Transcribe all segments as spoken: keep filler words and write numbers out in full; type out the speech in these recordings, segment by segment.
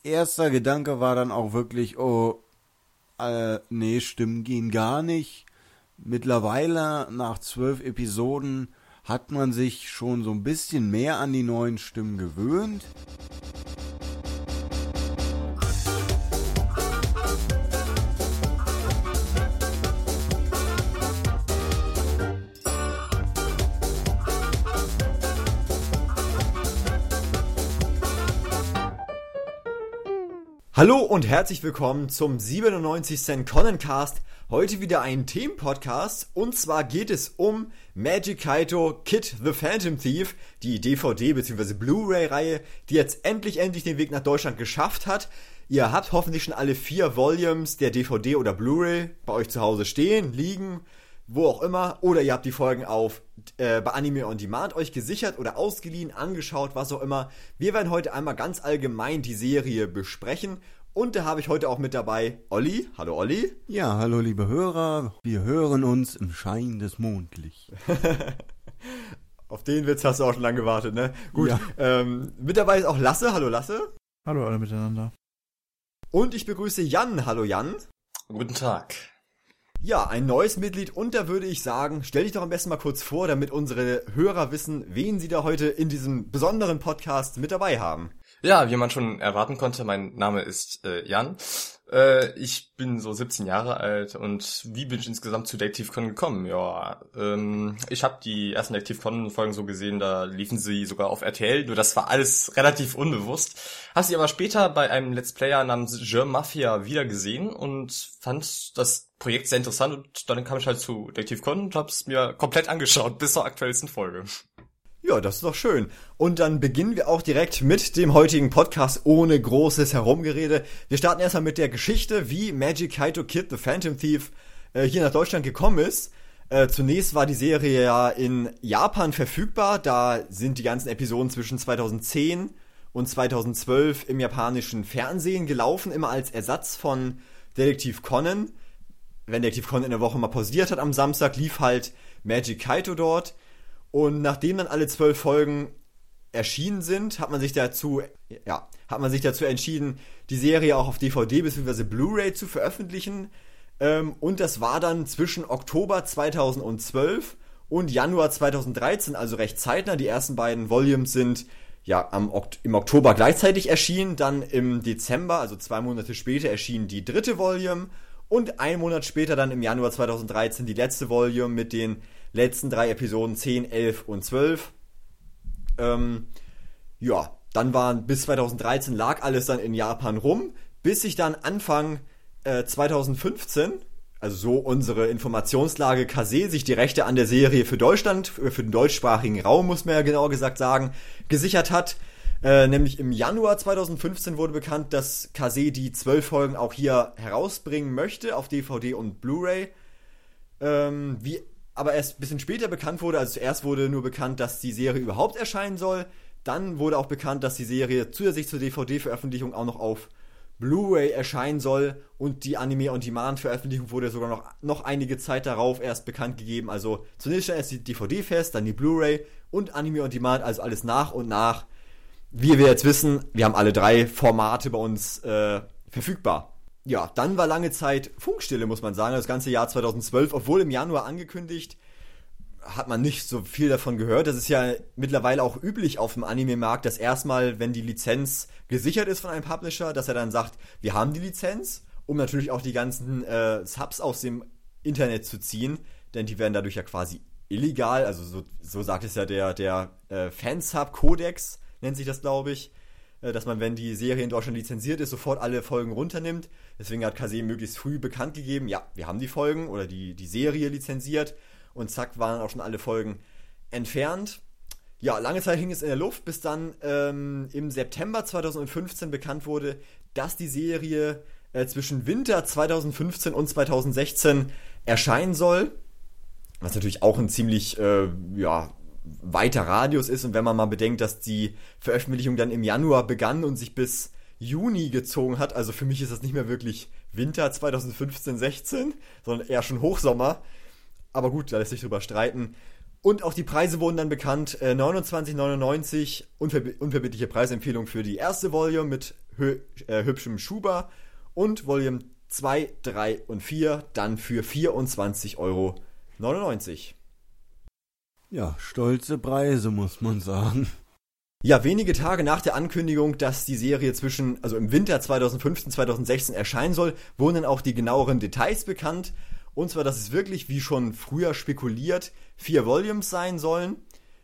erster Gedanke war dann auch wirklich, oh, äh, nee, Stimmen gehen gar nicht. Mittlerweile, nach zwölf Episoden, hat man sich schon so ein bisschen mehr an die neuen Stimmen gewöhnt. Hallo und herzlich willkommen zum siebenundneunzigsten Conancast. Heute wieder ein Themenpodcast und zwar geht es um Magic Kaito Kid the Phantom Thief, die D V D bzw. Blu-ray-Reihe, die jetzt endlich endlich den Weg nach Deutschland geschafft hat. Ihr habt hoffentlich schon alle vier Volumes der D V D oder Blu-ray bei euch zu Hause stehen, liegen, wo auch immer. Oder ihr habt die Folgen auf äh, bei Anime on Demand euch gesichert oder ausgeliehen, angeschaut, was auch immer. Wir werden heute einmal ganz allgemein die Serie besprechen. Und da habe ich heute auch mit dabei Olli. Hallo Olli. Ja, hallo liebe Hörer. Wir hören uns im Schein des Mondlichts. Auf den Witz hast du auch schon lange gewartet, ne? Gut. Ja. Ähm, mit dabei ist auch Lasse. Hallo Lasse. Hallo alle miteinander. Und ich begrüße Jan. Hallo Jan. Guten Tag. Ja, ein neues Mitglied und da würde ich sagen, stell dich doch am besten mal kurz vor, damit unsere Hörer wissen, wen sie da heute in diesem besonderen Podcast mit dabei haben. Ja, wie man schon erwarten konnte, mein Name ist äh, Jan. Äh, ich bin so siebzehn Jahre alt und wie bin ich insgesamt zu Detective Conan gekommen? Ja, ähm, ich habe die ersten Detective Conan Folgen so gesehen, da liefen sie sogar auf R T L, nur das war alles relativ unbewusst. Habe sie aber später bei einem Let's Player namens Germ Mafia wieder gesehen und fand das Projekt sehr interessant und dann kam ich halt zu Detective Conan und hab's mir komplett angeschaut, bis zur aktuellsten Folge. Ja, das ist doch schön. Und dann beginnen wir auch direkt mit dem heutigen Podcast ohne großes Herumgerede. Wir starten erstmal mit der Geschichte, wie Magic Kaito Kid the Phantom Thief äh, hier nach Deutschland gekommen ist. Äh, zunächst war die Serie ja in Japan verfügbar. Da sind die ganzen Episoden zwischen zweitausendzehn und zweitausendzwölf im japanischen Fernsehen gelaufen, immer als Ersatz von Detektiv Conan. Wenn Detektiv Conan in der Woche mal pausiert hat am Samstag, lief halt Magic Kaito dort. Und nachdem dann alle zwölf Folgen erschienen sind, hat man sich dazu, ja, hat man sich dazu entschieden, die Serie auch auf D V D bzw. Blu-ray zu veröffentlichen. Ähm, und das war dann zwischen Oktober zweitausendzwölf und Januar zweitausenddreizehn, also recht zeitnah. Die ersten beiden Volumes sind ja am Okt- im Oktober gleichzeitig erschienen. Dann im Dezember, also zwei Monate später, erschien die dritte Volume. Und einen Monat später dann im Januar zweitausenddreizehn die letzte Volume mit den letzten drei Episoden zehn, elf und zwölf. Ähm, ja, dann waren bis zweitausenddreizehn lag alles dann in Japan rum, bis sich dann Anfang äh, zweitausendfünfzehn, also so unsere Informationslage, Kase sich die Rechte an der Serie für Deutschland, für den deutschsprachigen Raum, muss man ja genauer gesagt sagen, gesichert hat. Äh, nämlich im Januar zweitausendfünfzehn wurde bekannt, dass Kase die zwölf Folgen auch hier herausbringen möchte, auf D V D und Blu-ray. Ähm, wie aber erst ein bisschen später bekannt wurde, also zuerst wurde nur bekannt, dass die Serie überhaupt erscheinen soll, dann wurde auch bekannt, dass die Serie zusätzlich zur D V D-Veröffentlichung auch noch auf Blu-ray erscheinen soll und die Anime-on-Demand-Veröffentlichung wurde sogar noch, noch einige Zeit darauf erst bekannt gegeben, also zunächst erst die D V D fest, dann die Blu-ray und Anime-on-Demand, also alles nach und nach. Wie wir jetzt wissen, wir haben alle drei Formate bei uns äh, verfügbar. Ja, dann war lange Zeit Funkstille, muss man sagen, das ganze Jahr zweitausendzwölf, obwohl im Januar angekündigt, hat man nicht so viel davon gehört. Das ist ja mittlerweile auch üblich auf dem Anime-Markt, dass erstmal, wenn die Lizenz gesichert ist von einem Publisher, dass er dann sagt, wir haben die Lizenz, um natürlich auch die ganzen äh, Subs aus dem Internet zu ziehen, denn die werden dadurch ja quasi illegal, also so, so sagt es ja der, der äh, Fansub-Kodex, nennt sich das, glaube ich, dass man, wenn die Serie in Deutschland lizenziert ist, sofort alle Folgen runternimmt. Deswegen hat Kase möglichst früh bekannt gegeben, ja, wir haben die Folgen oder die, die Serie lizenziert und zack, waren auch schon alle Folgen entfernt. Ja, lange Zeit hing es in der Luft, bis dann ähm, im September zweitausendfünfzehn bekannt wurde, dass die Serie äh, zwischen Winter zweitausendfünfzehn und zweitausendsechzehn erscheinen soll. Was natürlich auch ein ziemlich, äh, ja, weiter Radius ist, und wenn man mal bedenkt, dass die Veröffentlichung dann im Januar begann und sich bis Juni gezogen hat, also für mich ist das nicht mehr wirklich Winter zweitausendfünfzehn sechzehn, sondern eher schon Hochsommer, aber gut, da lässt sich drüber streiten. Und auch die Preise wurden dann bekannt, äh, neunundzwanzig neunundneunzig, unverb- unverbindliche Preisempfehlung für die erste Volume mit hü- äh, hübschem Schuber und Volume zwei, drei und vier dann für vierundzwanzig Euro neunundneunzig. Ja, stolze Preise, muss man sagen. Ja, wenige Tage nach der Ankündigung, dass die Serie zwischen, also im Winter zweitausendfünfzehn, zweitausendsechzehn erscheinen soll, wurden dann auch die genaueren Details bekannt. Und zwar, dass es wirklich, wie schon früher spekuliert, vier Volumes sein sollen.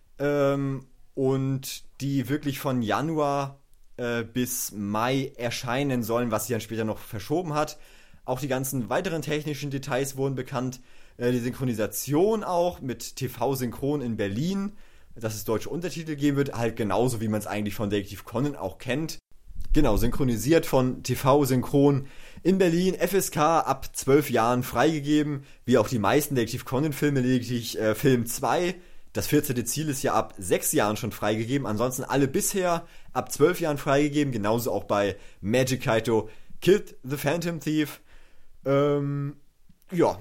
Ähm, und die wirklich von Januar äh, bis Mai erscheinen sollen, was sich dann später noch verschoben hat. Auch die ganzen weiteren technischen Details wurden bekannt. Äh, die Synchronisation auch mit T V-Synchron in Berlin, dass es deutsche Untertitel geben wird, halt genauso wie man es eigentlich von Detektiv Conan auch kennt. Genau, synchronisiert von T V-Synchron in Berlin, F S K ab zwölf Jahren freigegeben, wie auch die meisten Detektiv Conan-Filme, lediglich äh, Film zwei. Das vierzehnte Ziel ist ja ab sechs Jahren schon freigegeben, ansonsten alle bisher ab zwölf Jahren freigegeben, genauso auch bei Magic Kaito Kid the Phantom Thief. Ähm, ja,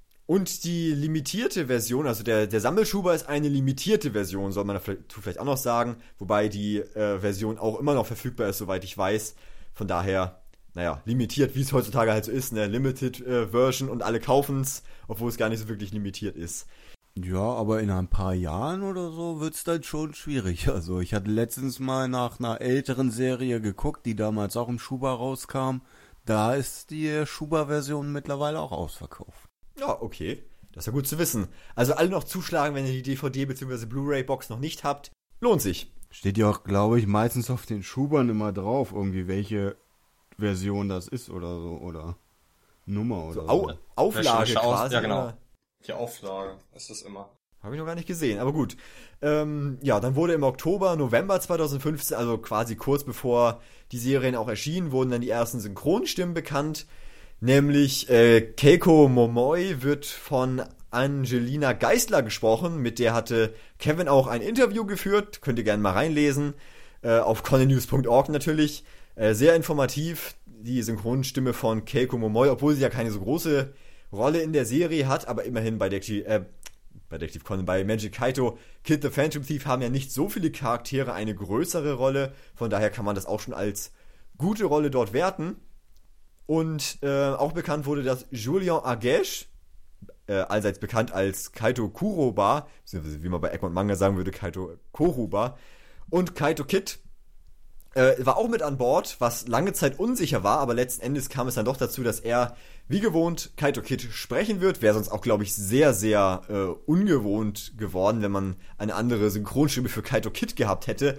und die limitierte Version, also der, der Sammelschuber ist eine limitierte Version, soll man vielleicht, vielleicht auch noch sagen, wobei die äh, Version auch immer noch verfügbar ist, soweit ich weiß. Von daher, naja, limitiert, wie es heutzutage halt so ist, eine Limited äh, Version und alle kaufen es, obwohl es gar nicht so wirklich limitiert ist. Ja, aber in ein paar Jahren oder so wird's dann schon schwierig. Also ich hatte letztens mal nach einer älteren Serie geguckt, die damals auch im Schuber rauskam. Da ist die Schuber-Version mittlerweile auch ausverkauft. Ja, okay. Das ist ja gut zu wissen. Also alle noch zuschlagen, wenn ihr die D V D bzw. Blu-ray-Box noch nicht habt. Lohnt sich. Steht ja auch, glaube ich, meistens auf den Schubern immer drauf, irgendwie welche Version das ist oder so, oder Nummer oder so. so. Au- Auflage Aus, quasi. ja, genau. Oder? Die Auflage ist das immer. Habe ich noch gar nicht gesehen, aber gut. Ähm, ja, dann wurde im Oktober, November zweitausendfünfzehn, also quasi kurz bevor die Serien auch erschienen, wurden dann die ersten Synchronstimmen bekannt. Nämlich äh, Keiko Momoe wird von Angelina Geisler gesprochen, mit der hatte Kevin auch ein Interview geführt, könnt ihr gerne mal reinlesen, äh, auf conanews punkt org natürlich. Äh, sehr informativ, die Synchronstimme von Keiko Momoe, obwohl sie ja keine so große Rolle in der Serie hat, aber immerhin bei Detektiv, äh, bei Detektiv Conan, bei Magic Kaito Kid the Phantom Thief haben ja nicht so viele Charaktere eine größere Rolle, von daher kann man das auch schon als gute Rolle dort werten. Und äh, auch bekannt wurde, dass Julien Agege, äh, allseits bekannt als Kaito Kuroba, wie man bei Egmont Manga sagen würde, Kaito Koruba, und Kaito Kid äh, war auch mit an Bord, was lange Zeit unsicher war, aber letzten Endes kam es dann doch dazu, dass er wie gewohnt Kaito Kid sprechen wird. Wäre sonst auch, glaube ich, sehr, sehr äh, ungewohnt geworden, wenn man eine andere Synchronstimme für Kaito Kid gehabt hätte.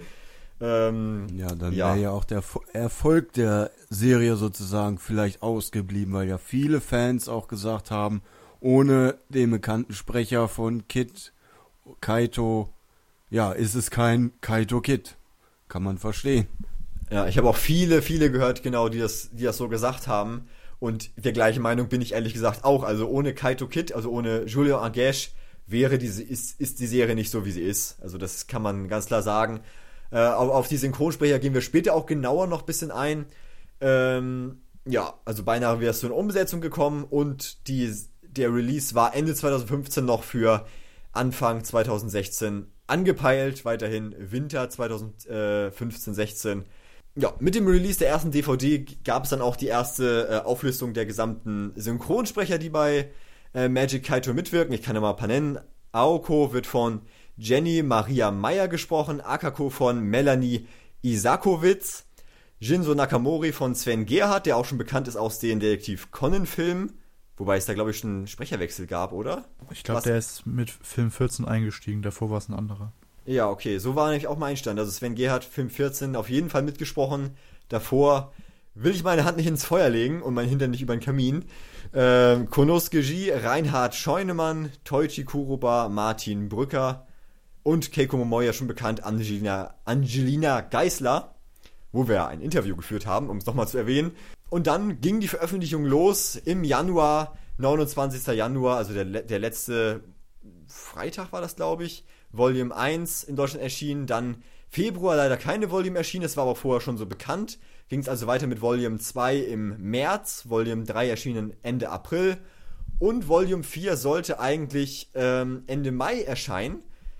Ähm, Ja, dann ja. wäre ja auch der Fo- Erfolg der Serie sozusagen vielleicht ausgeblieben, weil ja viele Fans auch gesagt haben, ohne den bekannten Sprecher von Kid, Kaito, ja, ist es kein Kaito Kid. Kann man verstehen. Ja, ich habe auch viele, viele gehört, genau, die das, die das so gesagt haben. Und der gleichen Meinung bin ich ehrlich gesagt auch. Also ohne Kaito Kid, also ohne Julien Agege, wäre diese, ist, ist die Serie nicht so, wie sie ist. Also das kann man ganz klar sagen. Äh, auf, auf die Synchronsprecher gehen wir später auch genauer noch ein bisschen ein. Ähm, ja, also beinahe wäre es zu einer Umsetzung gekommen und die, der Release war Ende zweitausendfünfzehn noch für Anfang zweitausendsechzehn angepeilt. Weiterhin Winter zweitausendfünfzehn sechzehn. Ja, mit dem Release der ersten D V D gab es dann auch die erste äh, Auflistung der gesamten Synchronsprecher, die bei äh, Magic Kaito mitwirken. Ich kann ja mal ein paar nennen. Aoko wird von Jenny Maria Meyer gesprochen, Akako von Melanie Isakowitz, Shinzo Nakamori von Sven Gerhardt, der auch schon bekannt ist aus den Detektiv Conan-Filmen, wobei es da, glaube ich, einen Sprecherwechsel gab, oder? Ich glaube, der ist mit Film vierzehn eingestiegen, davor war es ein anderer. Ja, okay, so war nämlich auch mein Stand. Also Sven Gerhardt, Film vierzehn, auf jeden Fall mitgesprochen. Davor will ich meine Hand nicht ins Feuer legen und mein Hintern nicht über den Kamin. Ähm, Konosuke Ji, Reinhard Scheunemann, Toichi Kuroba, Martin Brücker und Keiko Momoe, ja schon bekannt, Angelina, Angelina Geisler, wo wir ein Interview geführt haben, um es nochmal zu erwähnen. Und dann ging die Veröffentlichung los im Januar, neunundzwanzigsten Januar, also der, der letzte Freitag war das, glaube ich, Volume eins in Deutschland erschienen, dann Februar leider keine Volume erschienen, das war aber vorher schon so bekannt. Ging es also weiter mit Volume zwei im März, Volume drei erschienen Ende April und Volume vier sollte eigentlich ähm, Ende Mai erscheinen.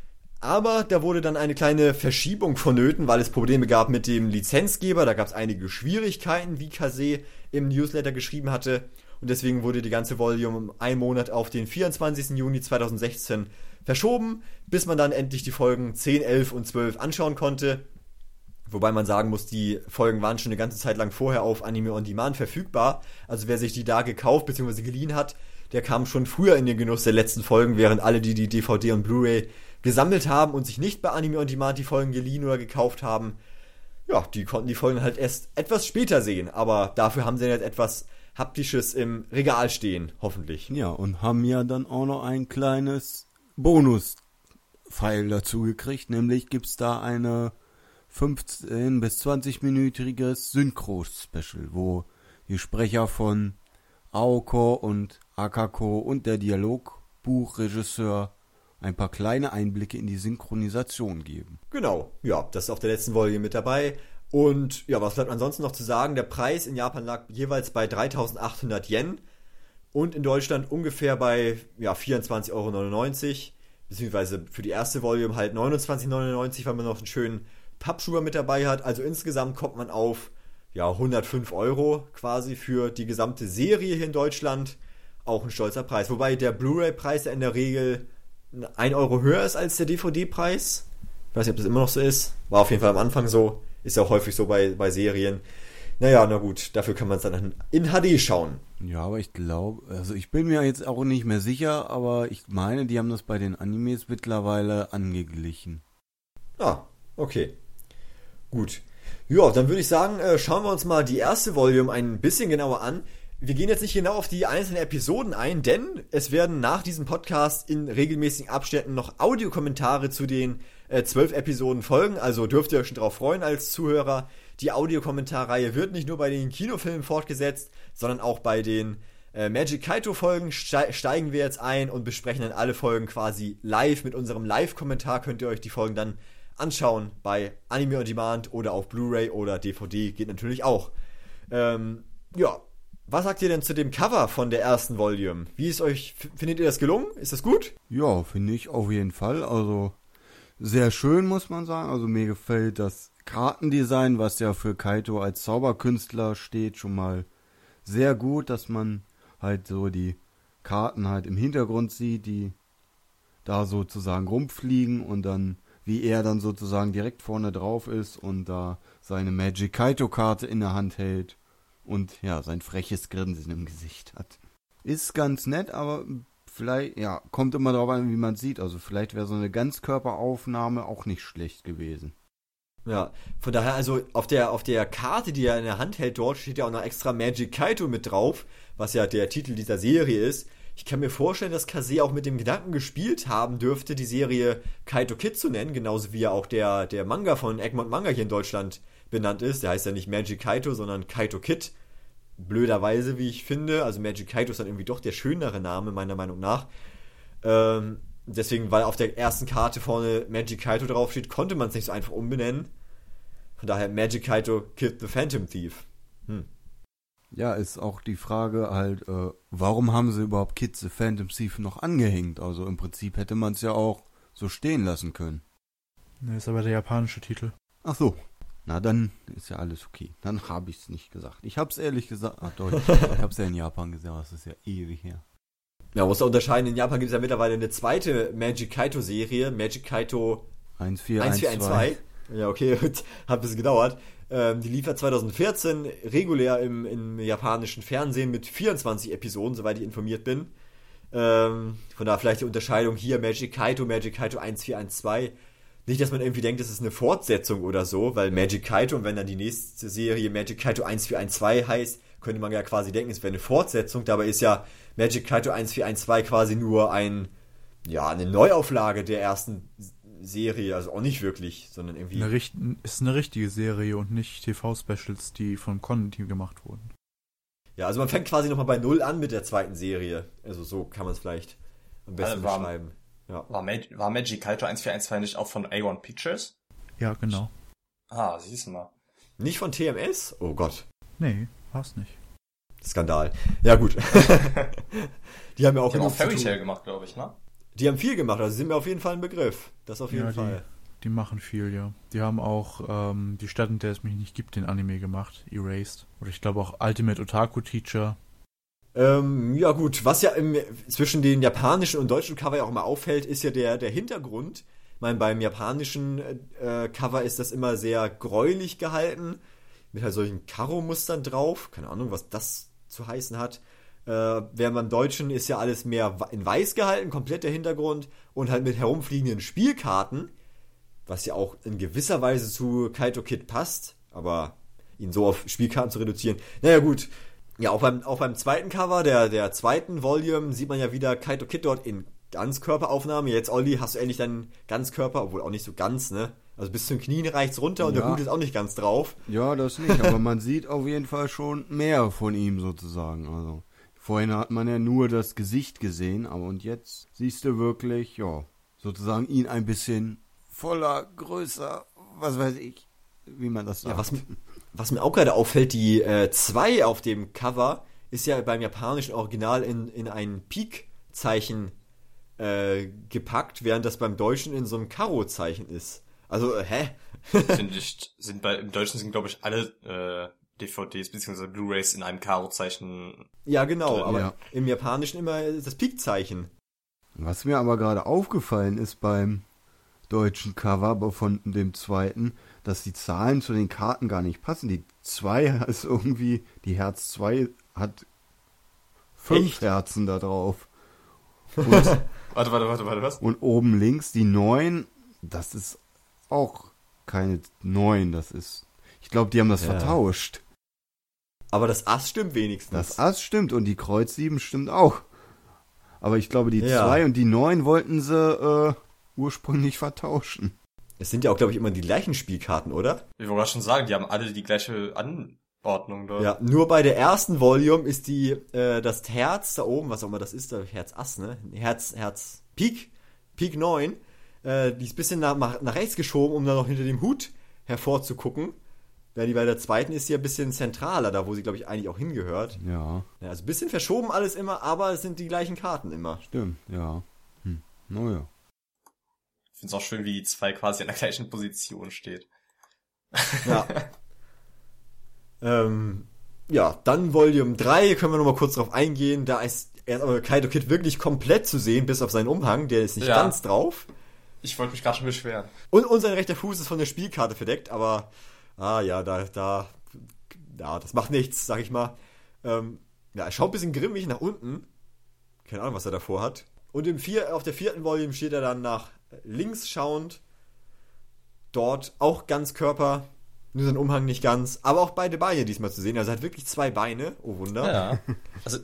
Aber da wurde dann eine kleine Verschiebung vonnöten, weil es Probleme gab mit dem Lizenzgeber. Da gab es einige Schwierigkeiten, wie Kase im Newsletter geschrieben hatte. Und deswegen wurde die ganze Volume um einen Monat auf den vierundzwanzigsten Juni zweitausendsechzehn verschoben, bis man dann endlich die Folgen zehn, elf und zwölf anschauen konnte. Wobei man sagen muss, die Folgen waren schon eine ganze Zeit lang vorher auf Anime On Demand verfügbar. Also wer sich die da gekauft bzw. geliehen hat, der kam schon früher in den Genuss der letzten Folgen, während alle, die die D V D und Blu-ray gesammelt haben und sich nicht bei Anime On Demand die Folgen geliehen oder gekauft haben, ja, die konnten die Folgen halt erst etwas später sehen. Aber dafür haben sie jetzt etwas Haptisches im Regal stehen, hoffentlich. Ja, und haben ja dann auch noch ein kleines Bonus-File dazu gekriegt, nämlich gibt's da eine fünfzehn- bis zwanzig-minütiges Synchro-Special, wo die Sprecher von Aoko und Akako und der Dialogbuchregisseur ein paar kleine Einblicke in die Synchronisation geben. Genau, ja, das ist auf der letzten Volume mit dabei. Und ja, was bleibt ansonsten noch zu sagen? Der Preis in Japan lag jeweils bei dreitausendachthundert Yen und in Deutschland ungefähr bei ja, vierundzwanzig Euro neunundneunzig, beziehungsweise für die erste Volume halt neunundzwanzig Euro neunundneunzig, weil man noch einen schönen Pappschuber mit dabei hat. Also insgesamt kommt man auf ja, hundertfünf Euro quasi für die gesamte Serie hier in Deutschland. Auch ein stolzer Preis. Wobei der Blu-ray-Preis ja in der Regel ein Euro höher ist als der D V D-Preis. Ich weiß nicht, ob das immer noch so ist. War auf jeden Fall am Anfang so. Ist ja auch häufig so bei, bei Serien. Naja, na gut, dafür kann man es dann in H D schauen. Ja, aber ich glaube, also ich bin mir jetzt auch nicht mehr sicher, aber ich meine, die haben das bei den Animes mittlerweile angeglichen. Ah, okay. Gut. Ja, dann würde ich sagen, äh, schauen wir uns mal die erste Volume ein bisschen genauer an. Wir gehen jetzt nicht genau auf die einzelnen Episoden ein, denn es werden nach diesem Podcast in regelmäßigen Abständen noch Audiokommentare zu den äh, zwölf Episoden folgen, also dürft ihr euch schon drauf freuen als Zuhörer. Die Audiokommentarreihe wird nicht nur bei den Kinofilmen fortgesetzt, sondern auch bei den äh, Magic Kaito Folgen ste- steigen wir jetzt ein und besprechen dann alle Folgen quasi live. Mit unserem Live-Kommentar könnt ihr euch die Folgen dann anschauen bei Anime On Demand oder auf Blu-ray oder D V D, geht natürlich auch. Ähm, ja, was sagt ihr denn zu dem Cover von der ersten Volume? Wie ist euch, findet ihr das gelungen? Ist das gut? Ja, finde ich auf jeden Fall. Also sehr schön, muss man sagen. Also mir gefällt das Kartendesign, was ja für Kaito als Zauberkünstler steht, schon mal sehr gut, dass man halt so die Karten halt im Hintergrund sieht, die da sozusagen rumfliegen und dann, wie er dann sozusagen direkt vorne drauf ist und da seine Magic Kaito Karte in der Hand hält und ja, sein freches Grinsen im Gesicht hat. Ist ganz nett, aber vielleicht, ja, kommt immer drauf an, wie man sieht. Also vielleicht wäre so eine Ganzkörperaufnahme auch nicht schlecht gewesen. Ja, von daher, also auf der, auf der Karte, die er in der Hand hält, dort steht ja auch noch extra Magic Kaito mit drauf, was ja der Titel dieser Serie ist. Ich kann mir vorstellen, dass Kase auch mit dem Gedanken gespielt haben dürfte, die Serie Kaito Kid zu nennen, genauso wie ja auch der, der Manga von Egmont Manga hier in Deutschland benannt ist. Der heißt ja nicht Magic Kaito, sondern Kaito Kid. Blöderweise, wie ich finde. Also Magic Kaito ist dann irgendwie doch der schönere Name, meiner Meinung nach. Ähm, deswegen, weil auf der ersten Karte vorne Magic Kaito draufsteht, konnte man es nicht so einfach umbenennen. Von daher Magic Kaito Kid the Phantom Thief. Hm. Ja, ist auch die Frage halt, äh, warum haben sie überhaupt Kid the Phantom Thief noch angehängt? Also im Prinzip hätte man es ja auch so stehen lassen können. Ne, ist aber der japanische Titel. Ach so. Na, dann ist ja alles okay. Dann habe ich es nicht gesagt. Ich habe es ehrlich gesagt, ach doch, ich habe es ja in Japan gesagt, das ist ja ewig her. Ja, man muss da unterscheiden, in Japan gibt es ja mittlerweile eine zweite Magic Kaito Serie, Magic Kaito eins vier eins zwei. eins vier eins zwei. Ja, okay, hat ein bisschen gedauert. Ähm, die liefert zweitausendvierzehn regulär im, im japanischen Fernsehen mit vierundzwanzig Episoden, soweit ich informiert bin. Ähm, von daher vielleicht die Unterscheidung hier Magic Kaito, Magic Kaito eins vier eins zwei. Nicht, dass man irgendwie denkt, das ist eine Fortsetzung oder so, weil Magic Kaito, und wenn dann die nächste Serie Magic Kaito eins vier eins zwei heißt, könnte man ja quasi denken, es wäre eine Fortsetzung. Dabei ist ja Magic Kaito eins vier eins zwei quasi nur ein, ja, eine Neuauflage der ersten Serie, also auch nicht wirklich, sondern irgendwie... Eine richt- ist eine richtige Serie und nicht T V-Specials, die vom Con-Team gemacht wurden. Ja, also man fängt quasi nochmal bei Null an mit der zweiten Serie. Also so kann man es vielleicht am besten Also war- beschreiben. Ja. War, Mag- war Magic Kaito eins vier eins zwei nicht auch von A eins Pictures? Ja, genau. Ah, siehst du mal. Nicht von T M S? Oh Gott. Nee, war's nicht. Skandal. Ja, gut. Die haben ja auch Die haben auch genug zu Fairy tun. Tail gemacht, glaube ich, ne? Die haben viel gemacht, also sie sind mir auf jeden Fall ein Begriff. Das auf jeden Ja, Fall. Die machen viel, ja. Die haben auch ähm, die Stadt, in der es mich nicht gibt, den Anime gemacht, Erased. Oder ich glaube auch Ultimate Otaku Teacher. Ähm, ja gut, was ja im, zwischen den japanischen und deutschen Cover ja auch immer auffällt, ist ja der, der Hintergrund. Ich meine, beim japanischen äh, Cover ist das immer sehr gräulich gehalten, mit halt solchen Karo-Mustern drauf. Keine Ahnung, was das zu heißen hat. Äh, während beim Deutschen ist ja alles mehr in weiß gehalten, komplett der Hintergrund. Und halt mit herumfliegenden Spielkarten, was ja auch in gewisser Weise zu Kaito Kid passt. Aber ihn so auf Spielkarten zu reduzieren, naja gut. Ja, auch beim, auch beim zweiten Cover, der, der zweiten Volume, sieht man ja wieder Kaito Kid dort in Ganzkörperaufnahme. Jetzt, Olli, hast du endlich deinen Ganzkörper, obwohl auch nicht so ganz, ne? Also bis zum Knien reicht's runter und Ja. der Hut ist auch nicht ganz drauf. Ja, das nicht, aber man sieht auf jeden Fall schon mehr von ihm sozusagen. Also vorhin hat man ja nur das Gesicht gesehen, aber und jetzt siehst du wirklich, ja, sozusagen ihn ein bisschen voller, größer, was weiß ich, wie man das sagt. Ja, was, was mir auch gerade auffällt, die äh, zwei auf dem Cover ist ja beim japanischen Original in, in ein Pik-Zeichen äh, gepackt, während das beim Deutschen in so einem Karo-Zeichen ist. Also, äh, hä? Finde ich, sind bei, im Deutschen sind, glaube ich, alle äh, D V Ds bzw. Blu-Rays in einem Karo-Zeichen. Ja, genau, aber Ja. im Japanischen immer das Pik-Zeichen. Was mir aber gerade aufgefallen ist beim deutschen Cover von dem zweiten, dass die Zahlen zu den Karten gar nicht passen. Die zwei ist irgendwie, die Herz zwei hat fünf Echt? Herzen da drauf. Und, Warte, warte, warte, warte, was? und oben links die neun, das ist auch keine neun, das ist, ich glaube, die haben das Ja. vertauscht. Aber das Ass stimmt wenigstens. Das Ass stimmt und die Kreuz sieben stimmt auch. Aber ich glaube, die Ja. zwei und die neun wollten sie äh, ursprünglich vertauschen. Es sind ja auch, glaube ich, immer die gleichen Spielkarten, oder? Ich wollte gerade schon sagen, die haben alle die gleiche Anordnung dort. Ja, nur bei der ersten Volume ist die, äh, das Herz da oben, was auch immer das ist, da Herz Ass, ne? Herz, Herz Pik, Pik neun, äh, die ist ein bisschen nach, nach rechts geschoben, um dann noch hinter dem Hut hervorzugucken. Während die bei der zweiten ist die ja ein bisschen zentraler, da wo sie, glaube ich, eigentlich auch hingehört. Ja, Ja, also ein bisschen verschoben alles immer, aber es sind die gleichen Karten immer. stimmt, ja. Hm. Naja. Ich finde es auch schön, wie die zwei quasi in der gleichen Position steht. Ja. ähm, ja, dann Volume drei, können wir nochmal kurz drauf eingehen. Da ist erst aber Kaito Kid wirklich komplett zu sehen, bis auf seinen Umhang, der ist nicht Ja. ganz drauf. Ich wollte mich gerade schon beschweren. Und, und sein rechter Fuß ist von der Spielkarte verdeckt, aber ah ja, da, da, ja, das macht nichts, sag ich mal. Ähm, ja, er schaut ein bisschen grimmig nach unten. Keine Ahnung, was er davor hat. Und im vier, auf der vierten Volume steht er dann nach links schauend. Dort auch Ganzkörper, nur sein Umhang nicht ganz, aber auch beide Beine diesmal zu sehen. Also er hat wirklich zwei Beine, oh Wunder. Ja. Also,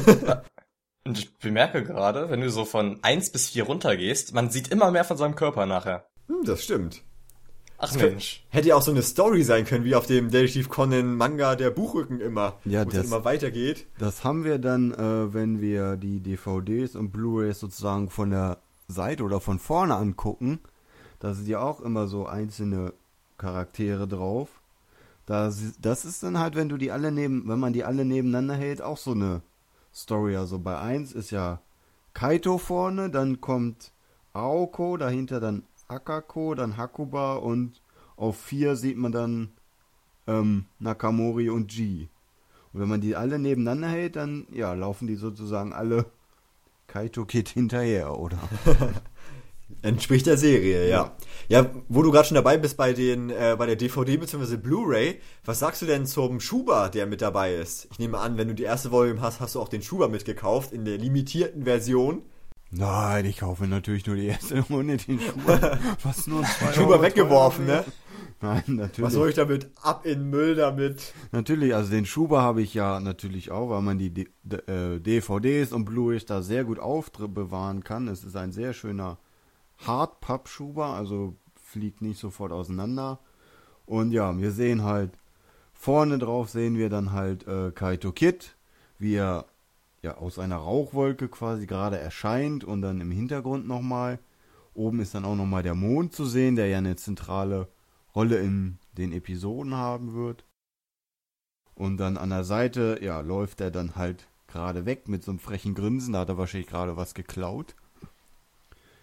und ich bemerke gerade, wenn du so von eins bis vier runtergehst, man sieht immer mehr von seinem Körper nachher. Hm, das stimmt. Ach Das Mensch. hätte ja auch so eine Story sein können, wie auf dem Detektiv Conan Manga der Buchrücken immer, Ja, wo es dann das- immer weitergeht. Das haben wir dann, äh, wenn wir die D V Ds und Blu-rays sozusagen von der Seite oder von vorne angucken. Da sind ja auch immer so einzelne Charaktere drauf. Das, das ist dann halt, wenn du die alle neben, wenn man die alle nebeneinander hält, auch so eine Story. Also bei eins ist ja Kaito vorne, dann kommt Aoko, dahinter dann Akako, dann Hakuba und auf vier sieht man dann ähm, Nakamori und G. Und wenn man die alle nebeneinander hält, dann ja, laufen die sozusagen alle Kaito Kid hinterher, oder? Entspricht der Serie, ja. Ja, wo du gerade schon dabei bist bei den äh, bei der D V D bzw. Blu-ray, was sagst du denn zum Schuber, der mit dabei ist? Ich nehme an, wenn du die erste Volume hast, hast du auch den Schuber mitgekauft in der limitierten Version. Nein, ich kaufe natürlich nur die erste Runde den Schuber. Was nur zwei Schuber Euro weggeworfen, teurer ne? wäre. Nein, natürlich. Was soll ich damit? Ab in den Müll damit. Natürlich, also den Schuber habe ich ja natürlich auch, weil man die D- D- äh, D V Ds und Blu-rays da sehr gut aufbewahren kann. Es ist ein sehr schöner Hardpapp-Schuber, also fliegt nicht sofort auseinander. Und ja, wir sehen halt, vorne drauf sehen wir dann halt äh, Kaito Kid, wie er ja aus einer Rauchwolke quasi gerade erscheint und dann im Hintergrund nochmal. Oben ist dann auch nochmal der Mond zu sehen, der ja eine zentrale Rolle in den Episoden haben wird. Und dann an der Seite, ja, läuft er dann halt gerade weg mit so einem frechen Grinsen. Da hat er wahrscheinlich gerade was geklaut.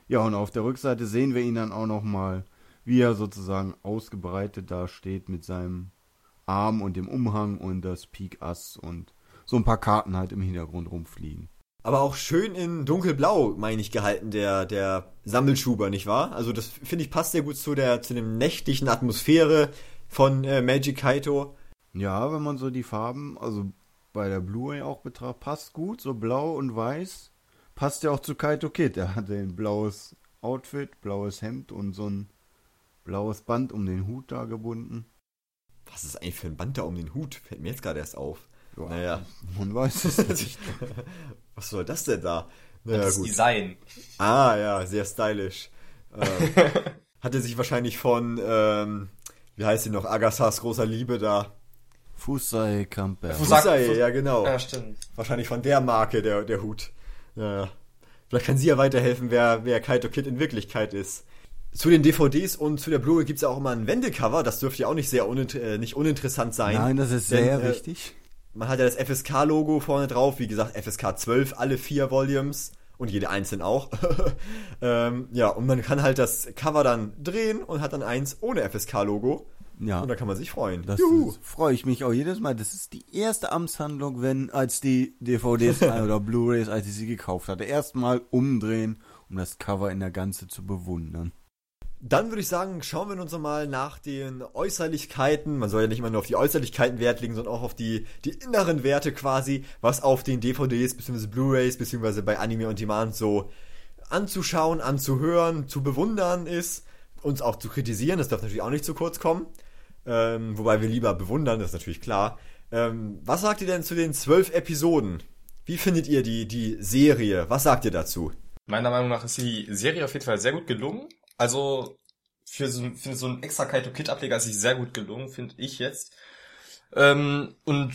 Ja, und auf der Rückseite sehen wir ihn dann auch nochmal, wie er sozusagen ausgebreitet da steht mit seinem Arm und dem Umhang und das Pik Ass und so ein paar Karten halt im Hintergrund rumfliegen. Aber auch schön in dunkelblau, meine ich, gehalten, der, der Sammelschuber, nicht wahr? Also das, finde ich, passt sehr gut zu der, zu dem nächtlichen Atmosphäre von äh, Magic Kaito. Ja, wenn man so die Farben, also bei der Blu-ray auch betrachtet, passt gut, so blau und weiß. Passt ja auch zu Kaito Kid. Er hatte ein blaues Outfit, blaues Hemd und so ein blaues Band um den Hut da gebunden. Was ist eigentlich für ein Band da um den Hut? Fällt mir jetzt gerade erst auf. Ja, naja. Man weiß es nicht. Was soll das denn da? Naja, das gut. Design. Ah, ja, sehr stylisch. Ähm, hat er sich wahrscheinlich von, ähm, wie heißt sie noch, Agasas großer Liebe da. Fusai Camper. Fusai, Fusai, Fus- ja genau. Ja, stimmt. Wahrscheinlich von der Marke, der, der Hut. Ja. Vielleicht kann sie ja weiterhelfen, wer, wer Kaito Kid in Wirklichkeit ist. Zu den D V Ds und zu der Blu-ray gibt es ja auch immer ein Wendecover. Das dürfte ja auch nicht sehr uninter- äh, nicht uninteressant sein. Nein, das ist Denn, sehr äh, wichtig. Man hat ja das F S K-Logo vorne drauf. Wie gesagt, F S K zwölf, alle vier Volumes. Und jede einzeln auch. ähm, ja, und man kann halt das Cover dann drehen und hat dann eins ohne F S K-Logo. Ja. Und da kann man sich freuen. Das Juhu. freue ich mich auch jedes Mal. Das ist die erste Amtshandlung, wenn als die D V Ds oder Blu-rays, als ich sie gekauft hatte. Erstmal umdrehen, um das Cover in der Ganze zu bewundern. Dann würde ich sagen, schauen wir uns mal nach den Äußerlichkeiten. Man soll ja nicht immer nur auf die Äußerlichkeiten Wert legen, sondern auch auf die, die inneren Werte quasi, was auf den D V Ds bzw. Blu-rays bzw. bei Anime on Demand so anzuschauen, anzuhören, zu bewundern ist. Uns auch zu kritisieren, das darf natürlich auch nicht zu kurz kommen. Ähm, wobei wir lieber bewundern, das ist natürlich klar. Ähm, was sagt ihr denn zu den zwölf Episoden? Wie findet ihr die, die Serie? Was sagt ihr dazu? Meiner Meinung nach ist die Serie auf jeden Fall sehr gut gelungen. Also für so, für so einen extra Kaito Kid Ableger ist sie sehr gut gelungen, finde ich jetzt. Ähm, und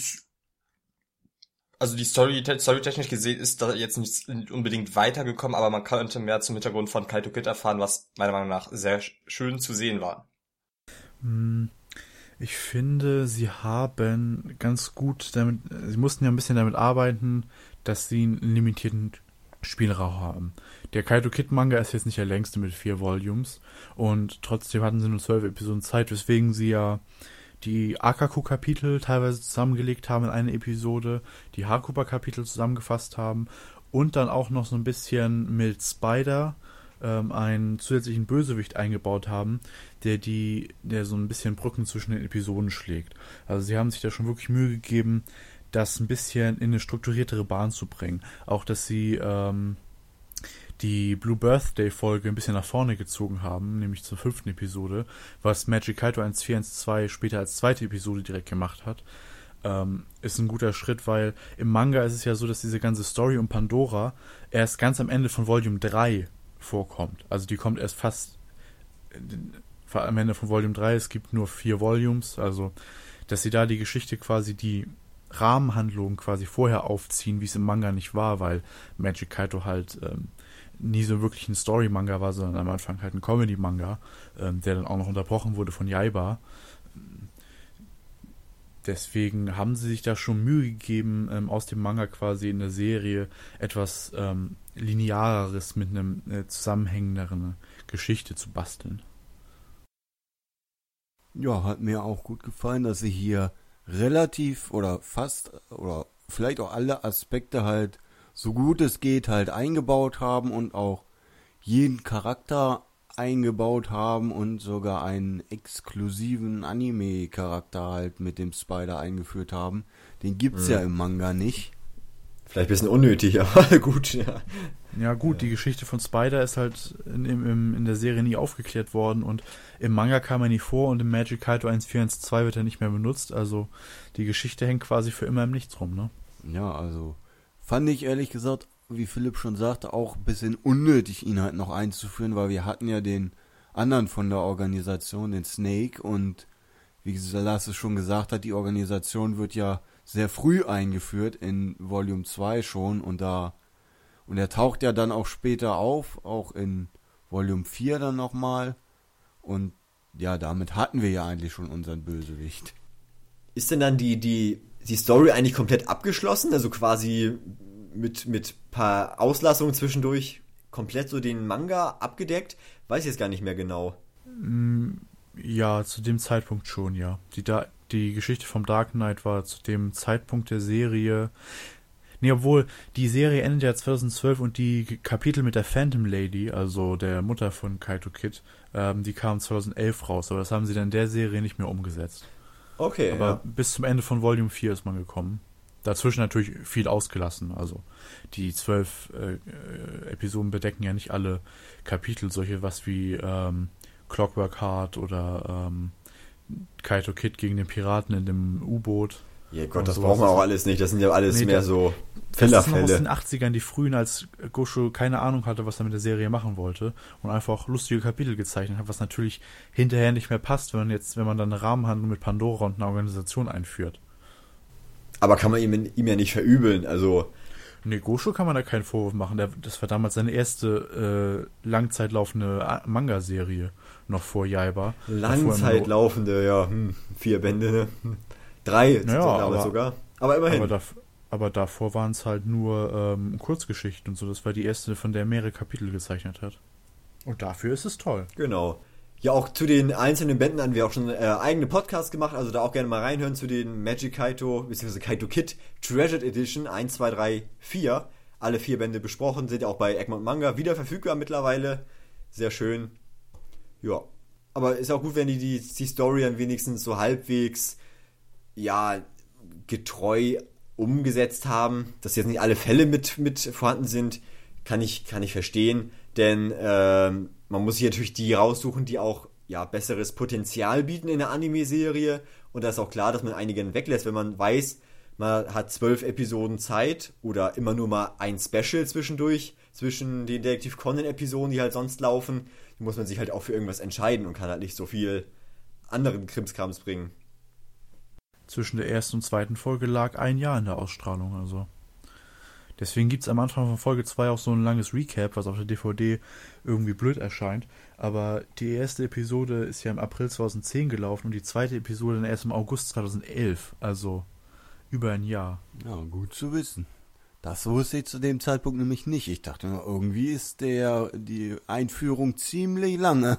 also die Story, storytechnisch gesehen ist da jetzt nicht unbedingt weitergekommen, aber man könnte mehr zum Hintergrund von Kaito Kid erfahren, was meiner Meinung nach sehr schön zu sehen war. Ich finde, sie haben ganz gut damit, sie mussten ja ein bisschen damit arbeiten, dass sie einen limitierten Spielraum haben. Der Kaito Kid Manga ist jetzt nicht der längste mit vier Volumes und trotzdem hatten sie nur zwölf Episoden Zeit, weswegen sie ja die Akaku-Kapitel teilweise zusammengelegt haben in eine Episode, die Hakuba-Kapitel zusammengefasst haben und dann auch noch so ein bisschen mit Spider ähm, einen zusätzlichen Bösewicht eingebaut haben, der die, der so ein bisschen Brücken zwischen den Episoden schlägt. Also sie haben sich da schon wirklich Mühe gegeben, das ein bisschen in eine strukturiertere Bahn zu bringen. Auch, dass sie ähm, die Blue Birthday Folge ein bisschen nach vorne gezogen haben, nämlich zur fünften Episode, was Magic Kaito eins vier eins zwei später als zweite Episode direkt gemacht hat, ähm, ist ein guter Schritt, weil im Manga ist es ja so, dass diese ganze Story um Pandora erst ganz am Ende von Volume drei vorkommt. Also die kommt erst fast äh, am Ende von Volume drei, es gibt nur vier Volumes, also dass sie da die Geschichte quasi, die Rahmenhandlung quasi vorher aufziehen, wie es im Manga nicht war, weil Magic Kaito halt ähm, nie so wirklich ein Story-Manga war, sondern am Anfang halt ein Comedy-Manga, ähm, der dann auch noch unterbrochen wurde von Yaiba. Deswegen haben sie sich da schon Mühe gegeben, ähm, aus dem Manga quasi in der Serie etwas ähm, Lineareres mit einem äh, zusammenhängenderen Geschichte zu basteln. Ja, hat mir auch gut gefallen, dass sie hier relativ oder fast oder vielleicht auch alle Aspekte halt so gut es geht halt eingebaut haben und auch jeden Charakter eingebaut haben und sogar einen exklusiven Anime-Charakter halt mit dem Spider eingeführt haben. Den gibt's mhm. ja im Manga nicht. Vielleicht ein bisschen unnötig, aber gut, ja. Ja gut, die Geschichte von Spider ist halt in, in, in der Serie nie aufgeklärt worden und im Manga kam er nie vor und im Magic Kaito eins vier eins zwei wird er nicht mehr benutzt, also die Geschichte hängt quasi für immer im Nichts rum, ne? Ja, also fand ich ehrlich gesagt, wie Philipp schon sagte, auch ein bisschen unnötig, ihn halt noch einzuführen, weil wir hatten ja den anderen von der Organisation, den Snake, und wie Lasse schon gesagt hat, die Organisation wird ja sehr früh eingeführt, in Volume zwei schon, und da und er taucht ja dann auch später auf, auch in Volume vier dann nochmal, und ja, damit hatten wir ja eigentlich schon unseren Bösewicht. Ist denn dann die, die, die Story eigentlich komplett abgeschlossen? Also quasi mit, mit paar Auslassungen zwischendurch komplett so den Manga abgedeckt? Weiß ich jetzt gar nicht mehr genau. Ja, zu dem Zeitpunkt schon, ja. Die, da- die Geschichte vom Dark Knight war zu dem Zeitpunkt der Serie... Nee, obwohl, die Serie endet ja zweitausendzwölf und die Kapitel mit der Phantom Lady, also der Mutter von Kaito Kid, ähm, die kamen zweitausendelf raus, aber das haben sie dann in der Serie nicht mehr umgesetzt. Okay, Aber ja. bis zum Ende von Volume vier ist man gekommen. Dazwischen natürlich viel ausgelassen, also die zwölf äh, äh, Episoden bedecken ja nicht alle Kapitel, solche was wie ähm, Clockwork Heart oder ähm, Kaito Kid gegen den Piraten in dem U-Boot. Ja Gott, Und das sowas brauchen wir ist- auch alles nicht. Das sind ja alles Nee, mehr das- so Das ist noch aus Fillerfälle. den achtzigern, die frühen, als Gosho keine Ahnung hatte, was er mit der Serie machen wollte und einfach lustige Kapitel gezeichnet hat, was natürlich hinterher nicht mehr passt, wenn man jetzt, wenn man dann eine Rahmenhandlung mit Pandora und eine Organisation einführt. Aber kann man ihm, ihm ja nicht verübeln. Also, Nee, Gosho kann man da keinen Vorwurf machen. Der, das war damals seine erste äh, langzeitlaufende A- Manga-Serie, noch vor Jaiba. langzeitlaufende, ja, hm, vier Bände, ne? Hm. Drei sind Ja, damals aber- sogar. Aber immerhin. Aber, da, aber davor waren es halt nur ähm, Kurzgeschichten und so. Das war die erste, von der er mehrere Kapitel gezeichnet hat. Und dafür ist es toll. Genau. Ja, auch zu den einzelnen Bänden haben wir auch schon äh, eigene Podcasts gemacht, also da auch gerne mal reinhören zu den Magic Kaito, bzw. Kaito Kid Treasured Edition eins, zwei, drei, vier. Alle vier Bände besprochen, sind ja auch bei Egmont Manga wieder verfügbar mittlerweile. Sehr schön. Ja. Aber ist auch gut, wenn die die, die Story dann wenigstens so halbwegs, ja, getreu umgesetzt haben. Dass jetzt nicht alle Fälle mit, mit vorhanden sind, kann ich, kann ich verstehen. Denn ähm, man muss sich natürlich die raussuchen, die auch ja, besseres Potenzial bieten in der Anime-Serie. Und da ist auch klar, dass man einigen weglässt, wenn man weiß, man hat zwölf Episoden Zeit oder immer nur mal ein Special zwischendurch, zwischen den Detektiv Conan-Episoden, die halt sonst laufen. Da muss man sich halt auch für irgendwas entscheiden und kann halt nicht so viel anderen Krimskrams bringen. Zwischen der ersten und zweiten Folge lag ein Jahr in der Ausstrahlung, also. Deswegen gibt es am Anfang von Folge zwei auch so ein langes Recap, was auf der D V D irgendwie blöd erscheint. Aber die erste Episode ist ja im April zweitausendzehn gelaufen und die zweite Episode dann erst im August zweitausendelf. Also über ein Jahr. Ja, gut zu wissen. Das wusste ich zu dem Zeitpunkt nämlich nicht. Ich dachte nur, irgendwie ist der die Einführung ziemlich lange.